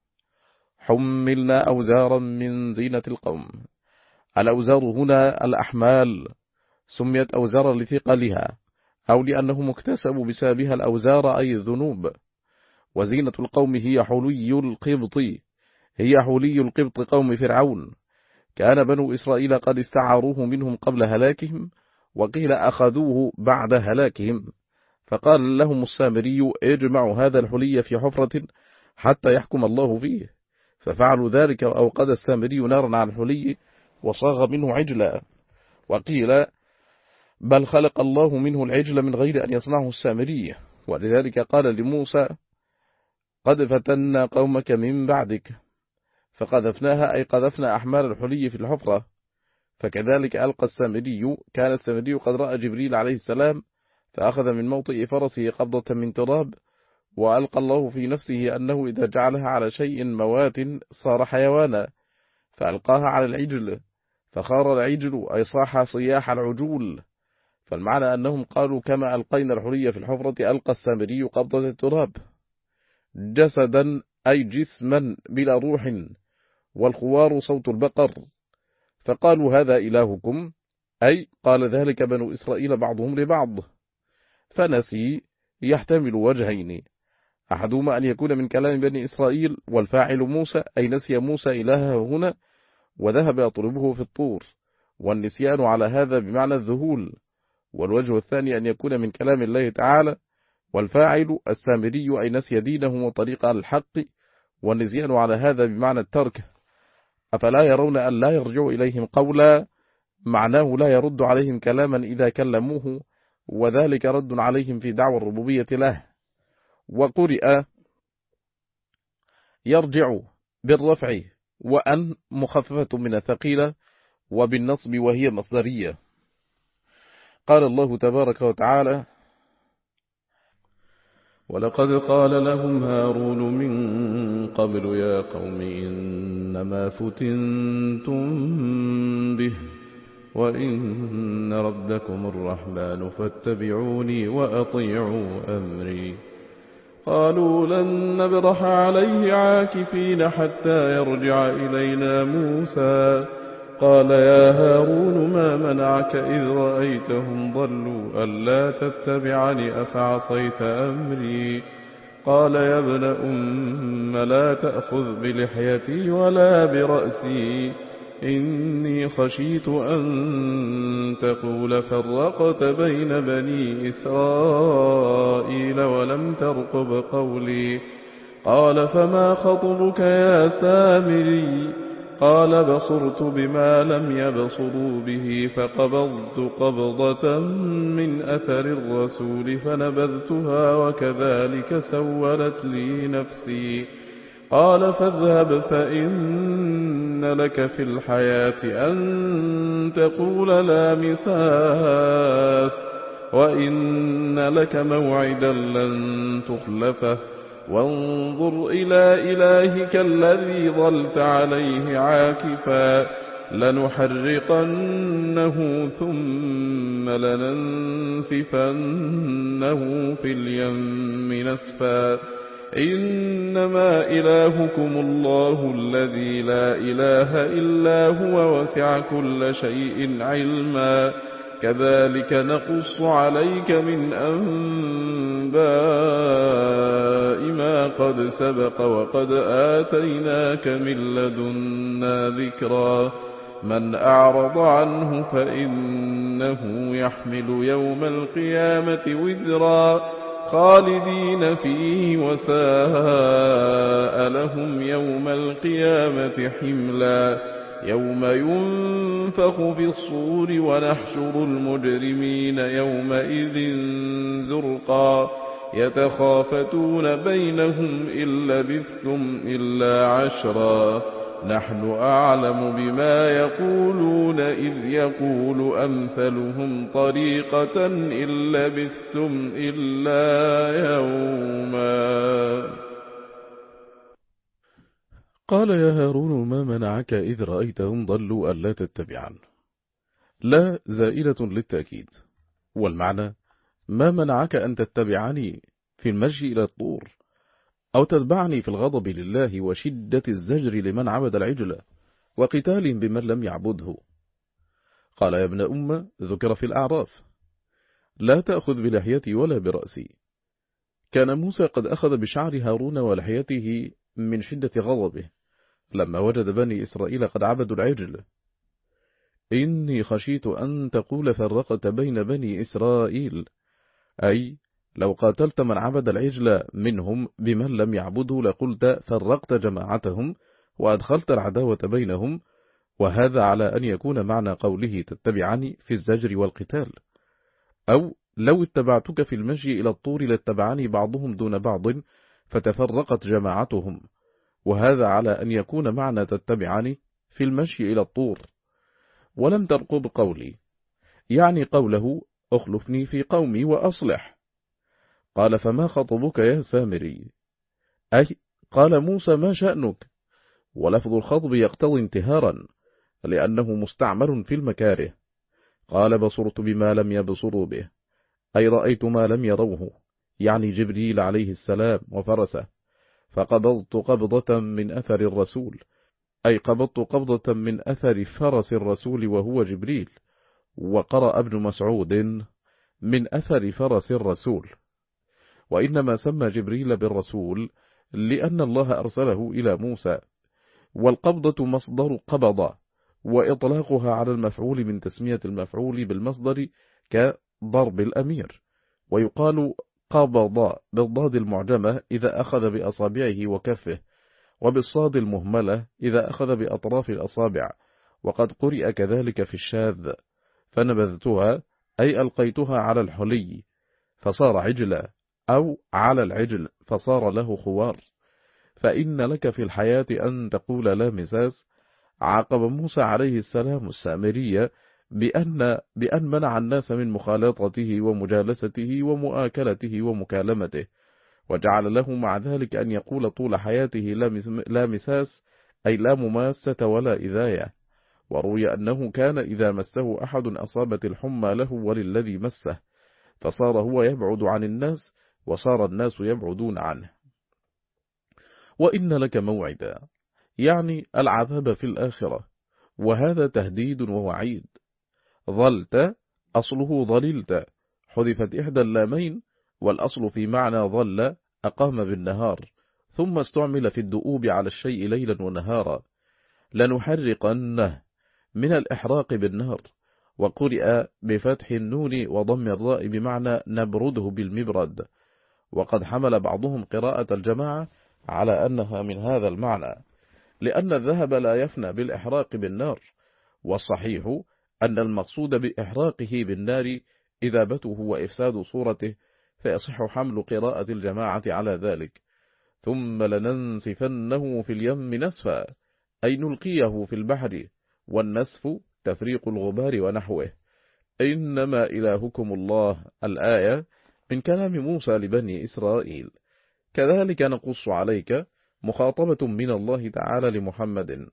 حملنا أوزارا من زينة القوم. الأوزار هنا الأحمال، سميت أوزارا لثقلها، أو لأنهم اكتسبوا بسببها الأوزار أي الذنوب. وزينة القوم هي حلي القبط، هي حلي القبط قوم فرعون. كان بنو إسرائيل قد استعاروه منهم قبل هلاكهم، وقيل أخذوه بعد هلاكهم. فقال لهم السامري: اجمعوا هذا الحلي في حفرة حتى يحكم الله فيه. ففعلوا ذلك، وأوقد السامري نارا على الحلي وصاغ منه عجلا. وقيل بل خلق الله منه العجل من غير أن يصنعه السامري، ولذلك قال لموسى: قد فتنا قومك من بعدك، فقذفناها أي قذفنا أحمال الحلي في الحفرة. فكذلك ألقى السامري. كان السامري قد رأى جبريل عليه السلام، فأخذ من موطئ فرسه قبضة من تراب، وألقى الله في نفسه أنه إذا جعلها على شيء موات صار حيوانا، فألقاها على العجل فخار العجل أي صاح صياح العجول. فالمعنى أنهم قالوا: كما ألقينا الحلي في الحفرة ألقى السامري قبضة التراب. جسدا أي جسما بلا روح، والخوار صوت البقر. فقالوا: هذا إلهكم، أي قال ذلك بنو إسرائيل بعضهم لبعض. فنسي يحتمل وجهين: أحدهما أن يكون من كلام بني إسرائيل، والفاعل موسى، أي نسي موسى إلهه هنا وذهب يطلبه في الطور، والنسيان على هذا بمعنى الذهول. والوجه الثاني أن يكون من كلام الله تعالى، والفاعل السامري، أي نسي دينه وطريق الحق، والنسيان على هذا بمعنى الترك. أفلا يرون أن لا يرجع إليهم قولا، معناه لا يرد عليهم كلاما إذا كلموه، وذلك رد عليهم في دعوى الربوبية له. وقرئ يرجع بالرفع، وأن مخففة من الثقيلة، وبالنصب وهي مصدرية. قال الله تبارك وتعالى: ولقد قال لهم هارون من قبل يا قوم إنما فتنتم به وإن ربكم الرحمن فاتبعوني وأطيعوا أمري. قالوا لن نبرح عليه عاكفين حتى يرجع إلينا موسى. قال يا هارون ما منعك إذ رأيتهم ضلوا ألا تتبعني أفعصيت أمري. قال يا ابن أم لا تأخذ بلحيتي ولا برأسي إني خشيت أن تقول فرقت بين بني إسرائيل ولم ترقب قولي. قال فما خطبك يا سامري؟ قال بصرت بما لم يبصروا به فقبضت قبضة من أثر الرسول فنبذتها وكذلك سولت لي نفسي. قال فاذهب فإن لك في الحياة أن تقول لا مساس وإن لك موعدا لن تخلفه وانظر إلى إلهك الذي ظلت عليه عاكفا لنحرقنه ثم لننسفنه في اليم نسفا إنما إلهكم الله الذي لا إله إلا هو وسع كل شيء علما كذلك نقص عليك من أنباء ما قد سبق وقد آتيناك من لدنا ذكرا من أعرض عنه فإنه يحمل يوم القيامة وزرا خالدين فيه وساء لهم يوم القيامة حملا يوم ينفخ في الصور ونحشر المجرمين يومئذ زرقا يتخافتون بينهم إن لبثتم إلا عشرا نحن أعلم بما يقولون إذ يقول أمثلهم طريقة إن لبثتم إلا يوما. قال يا هارون ما منعك إذ رأيتهم ضلوا ألا تتبعن. لا زائلة للتأكيد، والمعنى ما منعك أن تتبعني في المشي إلى الطور أو تتبعني في الغضب لله وشدة الزجر لمن عبد العجل وقتال بمن لم يعبده. قال يا ابن أم ذكر في الأعراف لا تأخذ بلحيتي ولا برأسي. كان موسى قد أخذ بشعر هارون ولحيته من شدة غضبه لما وجد بني إسرائيل قد عبدوا العجل. إني خشيت أن تقول فرقت بين بني إسرائيل، أي لو قاتلت من عبد العجل منهم بمن لم يعبده لقلت فرقت جماعتهم وأدخلت العداوة بينهم، وهذا على أن يكون معنى قوله تتبعني في الزجر والقتال. أو لو اتبعتك في المشي إلى الطور لاتبعني بعضهم دون بعض فتفرقت جماعتهم، وهذا على أن يكون معنى تتبعني في المشي إلى الطور. ولم ترقب قولي، يعني قوله أخلفني في قومي وأصلح. قال فما خطبك يا سامري، أي قال موسى ما شأنك، ولفظ الخطب يقتضي انتهارا لأنه مستعمل في المكاره. قال بصرت بما لم يبصروا به، أي رأيت ما لم يروه، يعني جبريل عليه السلام وفرسه، فقبضت قبضة من أثر الرسول، أي قبضت قبضة من أثر فرس الرسول وهو جبريل. وقرأ ابن مسعود من أثر فرس الرسول. وإنما سمى جبريل بالرسول لأن الله أرسله إلى موسى. والقبضة مصدر قبض، وإطلاقها على المفعول من تسمية المفعول بالمصدر كضرب الأمير. ويقال قبض بالضاد المعجمة إذا أخذ بأصابعه وكفه، وبالصاد المهملة إذا أخذ بأطراف الأصابع. وقد قرئ كذلك في الشاذ فنبذتها، أي ألقيتها على الحلي فصار عجلا، أو على العجل فصار له خوار. فإن لك في الحياة أن تقول لا مساس. عاقب موسى عليه السلام السامرية بأن, بأن منع الناس من مخالطته ومجالسته ومؤاكلته ومكالمته، وجعل له مع ذلك أن يقول طول حياته لا مساس، أي لا مماسة ولا إذاية. وروي أنه كان إذا مسه أحد أصابت الحمى له وللذي مسه، فصار هو يبعد عن الناس وصار الناس يبعدون عنه. وإن لك موعدا، يعني العذاب في الآخرة، وهذا تهديد ووعيد. ظلت أصله ظللت، حذفت إحدى اللامين، والأصل في معنى ظل أقام بالنهار، ثم استعمل في الدؤوب على الشيء ليلا ونهارا. لنحرقنه من الإحراق بالنار، وقرئ بفتح النون وضم الراء بمعنى نبرده بالمبرد. وقد حمل بعضهم قراءة الجماعة على أنها من هذا المعنى، لأن الذهب لا يفنى بالإحراق بالنار. والصحيح أن المقصود بإحراقه بالنار إذابته وإفساد صورته، فيصح حمل قراءة الجماعة على ذلك. ثم لننسفنه في اليم نسفا، أي نلقيه في البحر، والنسف تفريق الغبار ونحوه. إنما إلهكم الله، الآية من كلام موسى لبني إسرائيل. كذلك نقص عليك مخاطبة من الله تعالى لمحمد،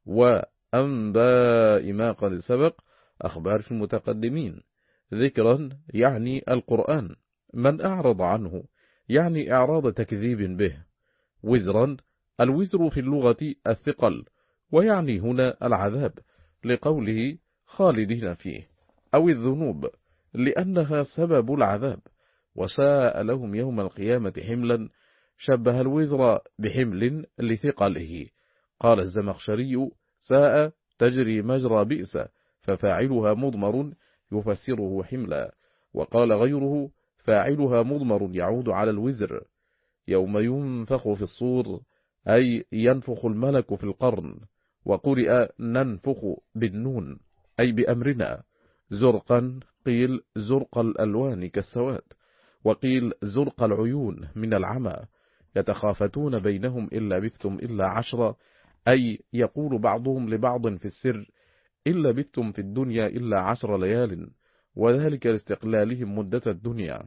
وأنباء ما قد سبق أخبار في المتقدمين. ذكرا يعني القرآن، من أعرض عنه يعني إعراض تكذيب به، وزرا. الوزر في اللغة الثقل، ويعني هنا العذاب لقوله خالدين فيه، أو الذنوب لأنها سبب العذاب. وساء لهم يوم القيامة حملا، شبه الوزر بحمل لثقله. قال الزمخشري ساء تجري مجرى بئس، ففاعلها مضمر يفسره حملا. وقال غيره فاعلها مضمر يعود على الوزر. يوم ينفخ في الصور أي ينفخ الملك في القرن. وقرئ ننفخ بالنون أي بأمرنا. زرقا قيل زرق الألوان كالسواد، وقيل زرق العيون من العمى. يتخافتون بينهم إن لبثتم إلا عشرة، أي يقول بعضهم لبعض في السر إن لبثتم في الدنيا إلا عشر ليال، وذلك لاستقلالهم مدة الدنيا.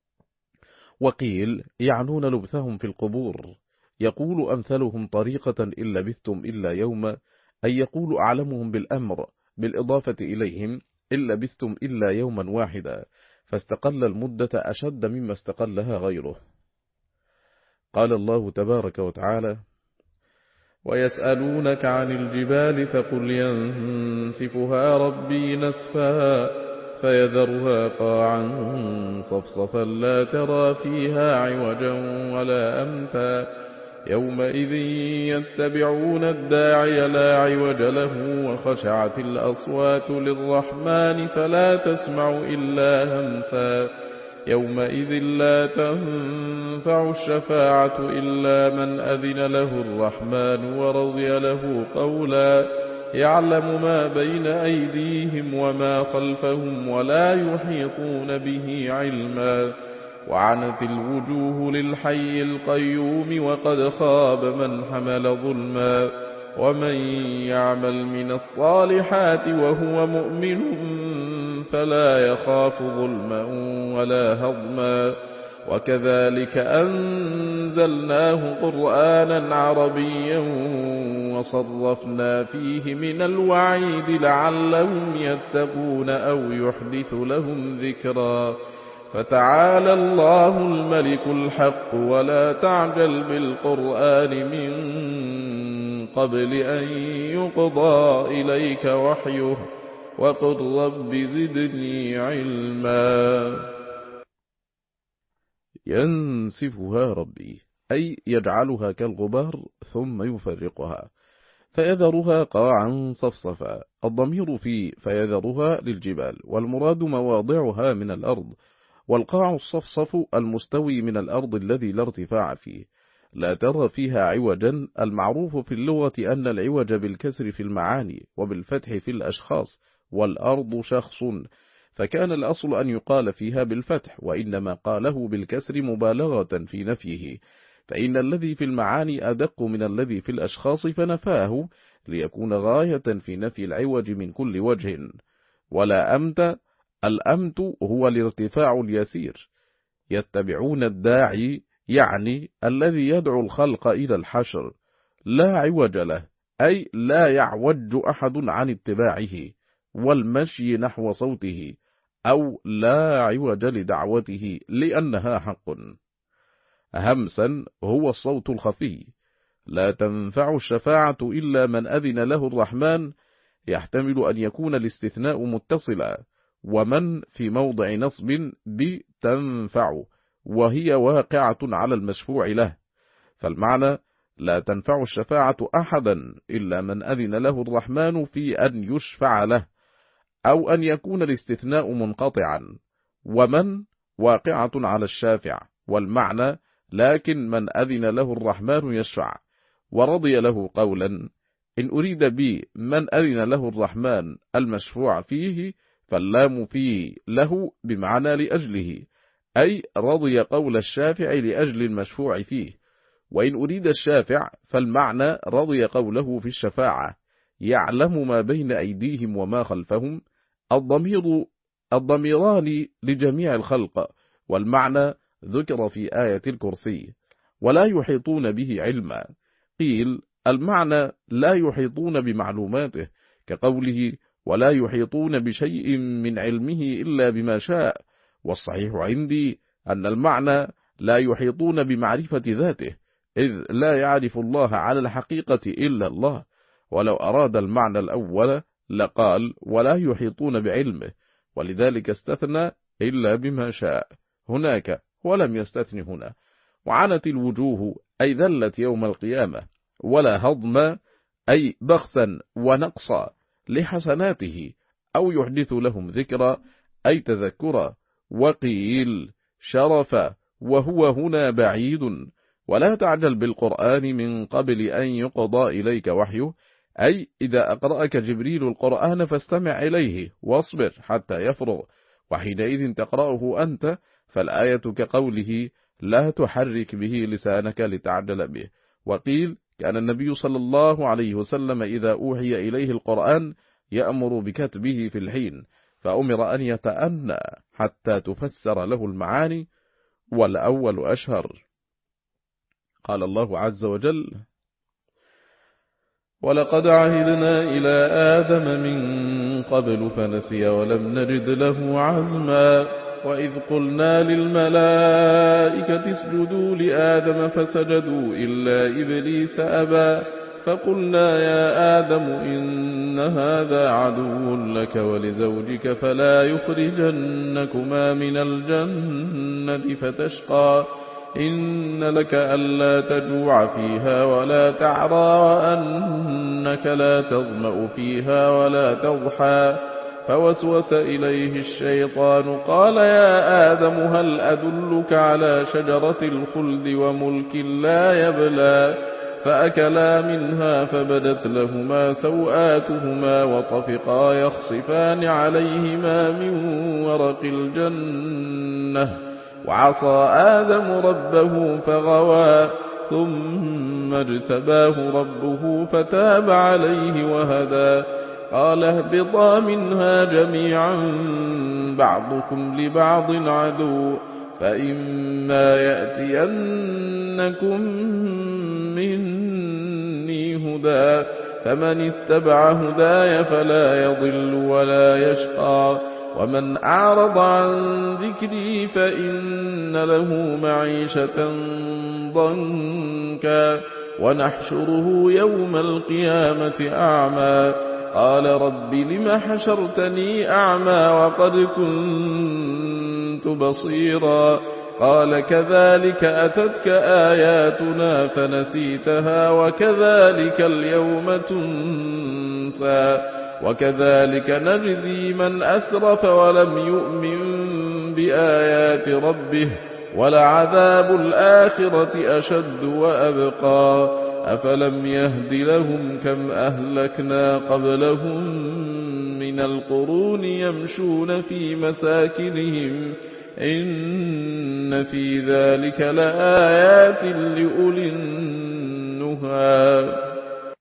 وقيل يعنون لبثهم في القبور. يقول أمثلهم طريقة إن لبثتم إلا يوما، أي يقول أعلمهم بالأمر بالإضافة إليهم إن لبثتم إلا يوما واحدا، فاستقل المدة أشد مما استقلها غيره. قال الله تبارك وتعالى: ويسألونك عن الجبال فقل ينسفها ربي نسفا فيذرها قاعا صفصفا لا ترى فيها عوجا ولا أمتا يومئذ يتبعون الداعي لا عوج له وخشعت الأصوات للرحمن فلا تسمع إلا همسا يومئذ لا تنفع الشفاعة إلا من أذن له الرحمن ورضي له قولا يعلم ما بين أيديهم وما خلفهم ولا يحيطون به علما وعنت الوجوه للحي القيوم وقد خاب من حمل ظلما ومن يعمل من الصالحات وهو مؤمن فلا يخاف ظلما ولا هضما وكذلك أنزلناه قرآنا عربيا وصرفنا فيه من الوعيد لعلهم يتقون أو يحدث لهم ذكرا فتعالى الله الملك الحق ولا تعجل بالقرآن من قبل أن يقضى إليك وحيه وقل رب زدني علما. ينسفها ربي أي يجعلها كالغبار ثم يفرقها فيذرها قاعا صفصفا. الضمير في فيذرها للجبال، والمراد مواضعها من الأرض، والقاع الصفصف المستوي من الأرض الذي لا ارتفاع فيه لا ترى فيها عوجا. المعروف في اللغة أن العوج بالكسر في المعاني وبالفتح في الأشخاص، والأرض شخص، فكان الأصل أن يقال فيها بالفتح، وإنما قاله بالكسر مبالغة في نفيه، فإن الذي في المعاني أدق من الذي في الأشخاص فنفاه ليكون غاية في نفي العوج من كل وجه. ولا أمت، الأمت هو الارتفاع اليسير. يتبعون الداعي يعني الذي يدعو الخلق إلى الحشر، لا عوج له أي لا يعوج أحد عن اتباعه والمشي نحو صوته، أو لا عوج لدعوته لأنها حق. همسا هو الصوت الخفي. لا تنفع الشفاعة إلا من أذن له الرحمن، يحتمل أن يكون الاستثناء متصلا، ومن في موضع نصب بتنفع، وهي واقعة على المشفوع له، فالمعنى لا تنفع الشفاعة أحدا إلا من أذن له الرحمن في أن يشفع له، أو أن يكون الاستثناء منقطعا، ومن واقعة على الشافع، والمعنى لكن من أذن له الرحمن يشفع ورضي له قولا. إن أريد بي من أذن له الرحمن المشفوع فيه فاللام فيه له بمعنى لأجله، أي رضي قول الشافع لأجل المشفوع فيه. وإن أريد الشافع فالمعنى رضي قوله في الشفاعة، يعلم ما بين أيديهم وما خلفهم. الضمير الضميران لجميع الخلق، والمعنى ذكر في آية الكرسي. ولا يحيطون به علما، قيل المعنى لا يحيطون بمعلوماته، كقوله ولا يحيطون بشيء من علمه إلا بما شاء. والصحيح عندي أن المعنى لا يحيطون بمعرفة ذاته، إذ لا يعرف الله على الحقيقة إلا الله، ولو أراد المعنى الأول لقال ولا يحيطون بعلمه، ولذلك استثنى إلا بما شاء هناك ولم يستثن هنا. وعنت الوجوه أي ذلت يوم القيامة، ولا هضم أي بخسا ونقصا لحسناته، أو يحدث لهم ذكرا أي تذكرا. وقيل شرفا، وهو هنا بعيد. ولا تعجل بالقرآن من قبل أن يقضى إليك وحيه، أي إذا أقرأك جبريل القرآن فاستمع إليه واصبر حتى يفرغ، وحينئذ تقرأه أنت. فالآية كقوله لا تحرك به لسانك لتعجل به. وقيل كان النبي صلى الله عليه وسلم إذا أوحي إليه القرآن يأمر بكتبه في الحين، فأمر أن يتأنى حتى تفسر له المعاني، والأول أشهر. قال الله عز وجل ولقد عهدنا إلى آدم من قبل فنسي ولم نجد له عزما. وإذ قلنا للملائكة اسجدوا لآدم فسجدوا إلا إبليس أبى، فقلنا يا آدم إن هذا عدو لك ولزوجك فلا يخرجنكما من الجنة فتشقى. إن لك ألا تجوع فيها ولا تعرى، وأنك لا تظمأ فيها ولا تضحى. فوسوس إليه الشيطان قال يا آدم هل أدلك على شجرة الخلد وملك لا يبلى. فأكلا منها فبدت لهما سوآتهما وطفقا يخصفان عليهما من ورق الجنة. وعصى آدم ربه فغوى، ثم اجتباه ربه فتاب عليه وهدى. قال اهبطا منها جميعا بعضكم لبعض عدو، فإما يأتينكم مني هدى فمن اتبع هداي فلا يضل ولا يشقى. ومن أعرض عن ذكري فإن له معيشة ضنكا، ونحشره يوم القيامة أعمى. قال رب لم حشرتني أعمى وقد كنت بصيرا. قال كذلك أتتك آياتنا فنسيتها وكذلك اليوم تنسى. وكذلك نجزي من أسرف ولم يؤمن بآيات ربه، ولعذاب الآخرة أشد وأبقى. أفلم يهد لهم كم أهلكنا قبلهم من القرون يمشون في مساكنهم، إن في ذلك لآيات لأولي النهى.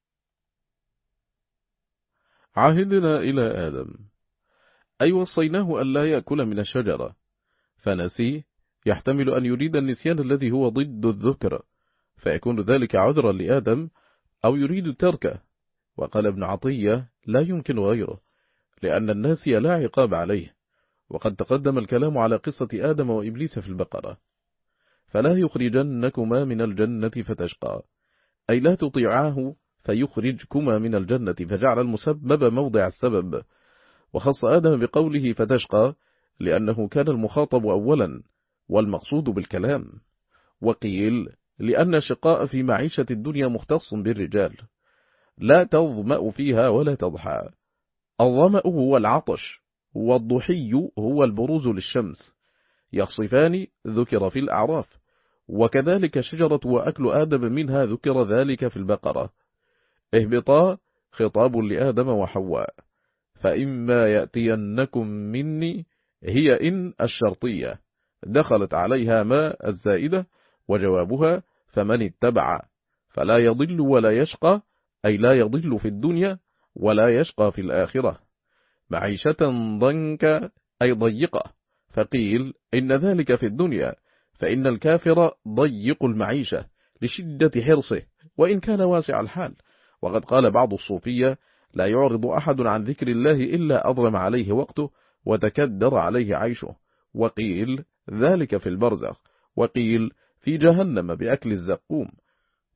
عهدنا إلى آدم أي وصيناه أن لا يأكل من الشجرة، فنسي يحتمل أن يريد النسيان الذي هو ضد الذكر، فيكون ذلك عذرا لآدم، أو يريد تركه. وقال ابن عطية لا يمكن غيره، لأن الناسي لا عقاب عليه، وقد تقدم الكلام على قصة آدم وإبليس في البقرة. فلا يخرجنكما من الجنة فتشقى، أي لا تطيعاه فيخرجكما من الجنة، فجعل المسبب موضع السبب، وخص آدم بقوله فتشقى لأنه كان المخاطب أولا والمقصود بالكلام. وقيل لأن الشقاء في معيشة الدنيا مختص بالرجال، لا تظمأ فيها ولا تضحى. الظمأ هو العطش، والضحي هو البروز للشمس، يخصفان ذكر في الأعراف، وكذلك شجرة وأكل آدم منها ذكر ذلك في البقرة. اهبطا خطاب لآدم وحواء. فإما يأتينكم مني هي إن الشرطية دخلت عليها ما الزائدة، وجوابها فمن اتبع فلا يضل ولا يشقى، أي لا يضل في الدنيا ولا يشقى في الآخرة. معيشة ضنكا أي ضيقة، فقيل إن ذلك في الدنيا، فإن الكافر ضيق المعيشة لشدة حرصه وإن كان واسع الحال. وقد قال بعض الصوفية لا يعرض أحد عن ذكر الله إلا أضرم عليه وقته وتكدر عليه عيشه. وقيل ذلك في البرزخ، وقيل في جهنم بأكل الزقوم.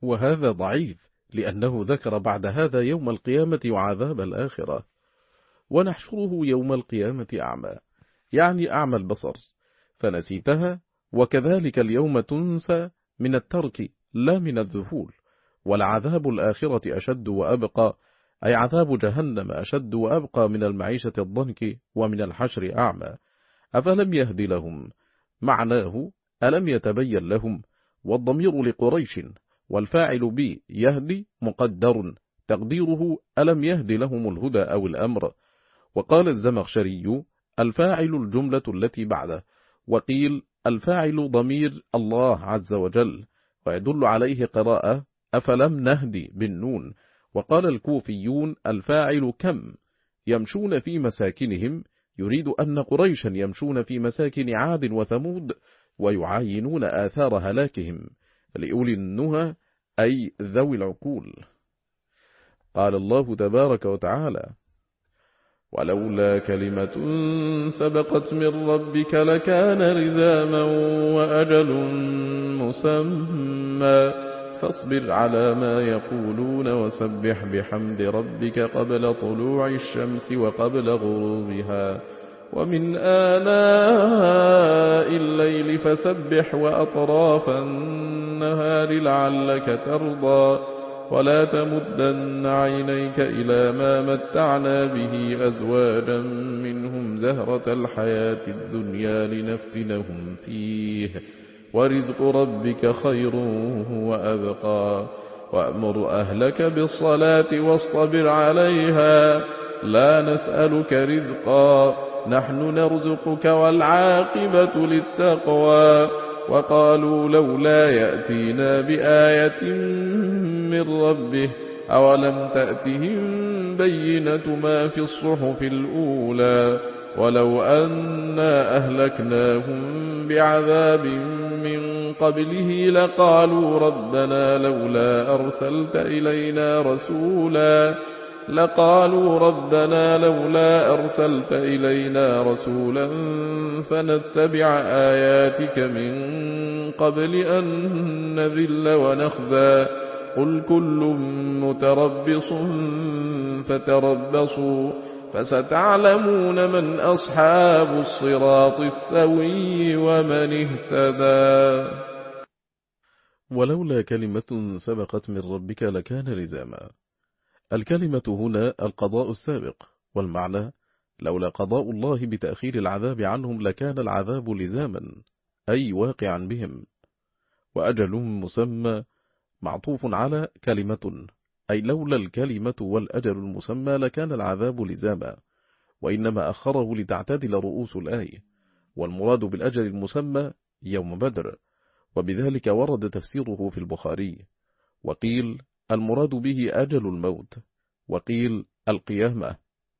وهذا ضعيف لأنه ذكر بعد هذا يوم القيامة وعذاب الآخرة. ونحشره يوم القيامة أعمى، يعني أعمى البصر، فنسيتها، وكذلك اليوم تنسى من الترك لا من الذهول. والعذاب الآخرة أشد وأبقى، أي عذاب جهنم أشد وأبقى من المعيشة الضنك ومن الحشر أعمى. أفلم يهد لهم، معناه ألم يتبين لهم، والضمير لقريش، والفاعل بي يهدي مقدر، تقديره ألم يهد لهم الهدى أو الأمر. وقال الزمخشري الفاعل الجملة التي بعده، وقيل الفاعل ضمير الله عز وجل، ويدل عليه قراءة أفلم نهدي بالنون. وقال الكوفيون الفاعل كم، يمشون في مساكنهم، يريد أن قريشا يمشون في مساكن عاد وثمود ويعاينون آثار هلاكهم لأولي النهى، أي ذوي العقول. قال الله تبارك وتعالى ولولا كلمة سبقت من ربك لكان لزاما وأجل مسمى فاصبر على ما يقولون وسبح بحمد ربك قبل طلوع الشمس وقبل غروبها ومن آلاء الليل فسبح وأطراف النهار لعلك ترضى ولا تمدن عينيك إلى ما متعنا به أزواجا منهم زهرة الحياة الدنيا لنفتنهم فيه ورزق ربك خير وأبقى وأمر أهلك بالصلاة واصطبر عليها لا نسألك رزقا نحن نرزقك والعاقبة للتقوى وقالوا لولا يأتينا بآية من ربه أولم تأتهم بينة ما في الصحف الأولى ولو أنا أهلكناهم بعذاب من قبله لقالوا ربنا لولا أرسلت إلينا رسولا لقالوا ربنا لولا أرسلت إلينا رسولا فنتبع آياتك من قبل أن نذل ونخزى قل كل متربص فتربصوا فستعلمون من أصحاب الصراط السوي ومن اهتدى. ولولا كلمة سبقت من ربك لكان لزاما. الكلمة هنا القضاء السابق، والمعنى لولا قضاء الله بتأخير العذاب عنهم لكان العذاب لزاما، أي واقعا بهم. وأجل مسمى معطوف على كلمة، أي لولا الكلمة والأجل المسمى لكان العذاب لزاما، وإنما أخره لتعتدل رؤوس الآية، والمراد بالأجل المسمى يوم بدر، وبذلك ورد تفسيره في البخاري. وقيل المراد به أجل الموت، وقيل القيامة.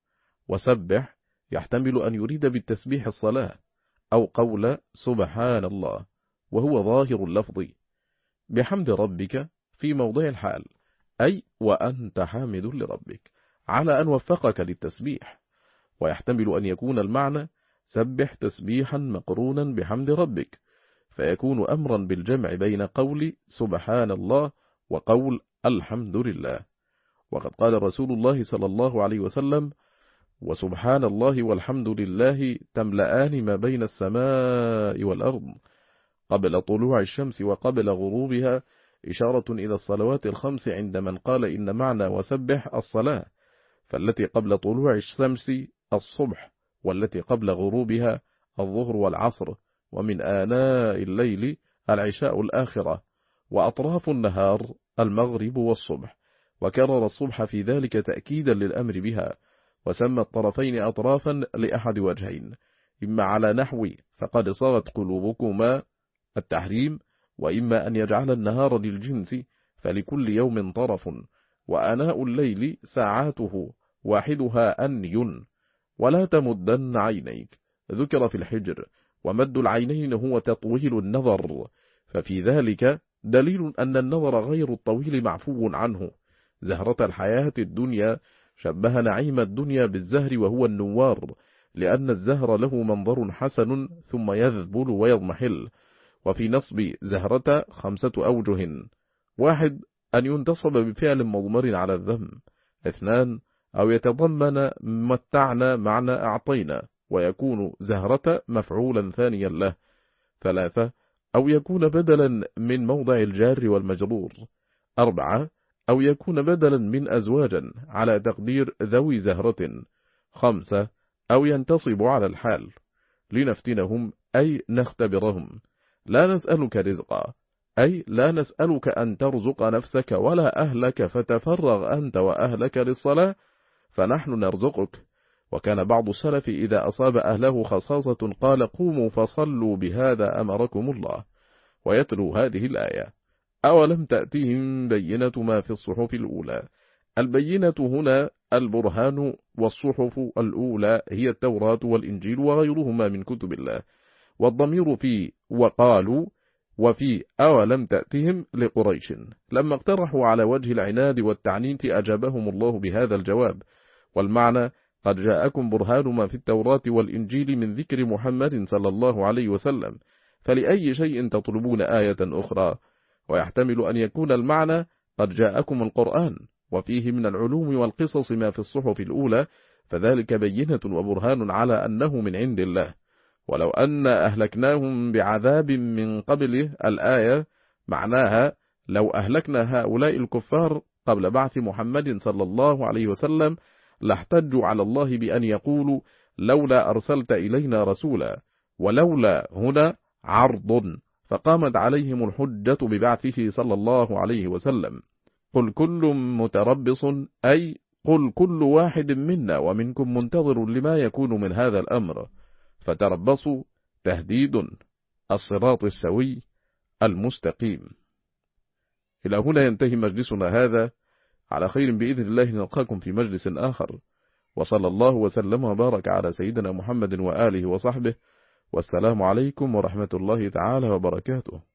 وسبح يحتمل أن يريد بالتسبيح الصلاة أو قول سبحان الله، وهو ظاهر اللفظ. بحمد ربك في موضع الحال، أي وأنت حامد لربك على أن وفقك للتسبيح. ويحتمل أن يكون المعنى سبح تسبيحا مقرونا بحمد ربك، فيكون أمرا بالجمع بين قول سبحان الله وقول الحمد لله. وقد قال رسول الله صلى الله عليه وسلم وسبحان الله والحمد لله تملأان ما بين السماء والأرض قبل طلوع الشمس وقبل غروبها، إشارة إلى الصلوات الخمس عند من قال إن معنى وسبح الصلاة، فالتي قبل طلوع الشمس الصبح، والتي قبل غروبها الظهر والعصر، ومن آناء الليل العشاء الآخرة، وأطراف النهار المغرب والصبح. وكرر الصبح في ذلك تأكيدا للأمر بها، وسمى الطرفين أطرافا لأحد وجهين، إما على نحو فقد صغت قلوبكما التحريم، وإما أن يجعل النهار للجنس فلكل يوم طرف، وأناء الليل ساعاته واحدها أني. ولا تمدن عينيك ذكر في الحجر، ومد العينين هو تطويل النظر، ففي ذلك دليل أن النظر غير الطويل معفو عنه. زهرة الحياة الدنيا شبه نعيم الدنيا بالزهر وهو النوار، لأن الزهر له منظر حسن ثم يذبل ويضمحل. وفي نصب زهرة خمسة أوجه: واحد أن ينتصب بفعل مضمر على الذم. اثنان أو يتضمن متعنا معنى أعطينا ويكون زهرة مفعولا ثانيا له. ثلاثة أو يكون بدلا من موضع الجار والمجرور. أربعة أو يكون بدلا من أزواجا على تقدير ذوي زهرة. خمسة أو ينتصب على الحال لنفتنهم أي نختبرهم. لا نسألك رزقا أي لا نسألك أن ترزق نفسك ولا أهلك فتفرغ أنت وأهلك للصلاة فنحن نرزقك. وكان بعض السلف إذا أصاب أهله خصاصة قال قوموا فصلوا بهذا أمركم الله، ويتلو هذه الآية: أولم تأتهم بينة ما في الصحف الأولى. البينة هنا البرهان، والصحف الأولى هي التوراة والإنجيل وغيرهما من كتب الله، والضمير في وقالوا وفي أولم تأتهم لقريش. لما اقترحوا على وجه العناد والتعنيت أجابهم الله بهذا الجواب، والمعنى قد جاءكم برهان ما في التوراة والإنجيل من ذكر محمد صلى الله عليه وسلم، فلأي شيء تطلبون آية أخرى؟ ويحتمل أن يكون المعنى قد جاءكم القرآن وفيه من العلوم والقصص ما في الصحف الأولى، فذلك بينة وبرهان على أنه من عند الله. ولو أن أهلكناهم بعذاب من قبله، الآية معناها لو أهلكنا هؤلاء الكفار قبل بعث محمد صلى الله عليه وسلم لاحتجوا على الله بأن يقولوا لولا أرسلت إلينا رسولا، ولولا هنا عرض، فقامت عليهم الحجة ببعثه صلى الله عليه وسلم. قل كل متربص أي قل كل واحد منا ومنكم منتظر لما يكون من هذا الأمر، فتربصوا تهديد الصراط السوي المستقيم. إلى هنا ينتهي مجلسنا هذا، على خير بإذن الله نلقاكم في مجلس آخر، وصلى الله وسلم وبارك على سيدنا محمد وآله وصحبه، والسلام عليكم ورحمة الله تعالى وبركاته.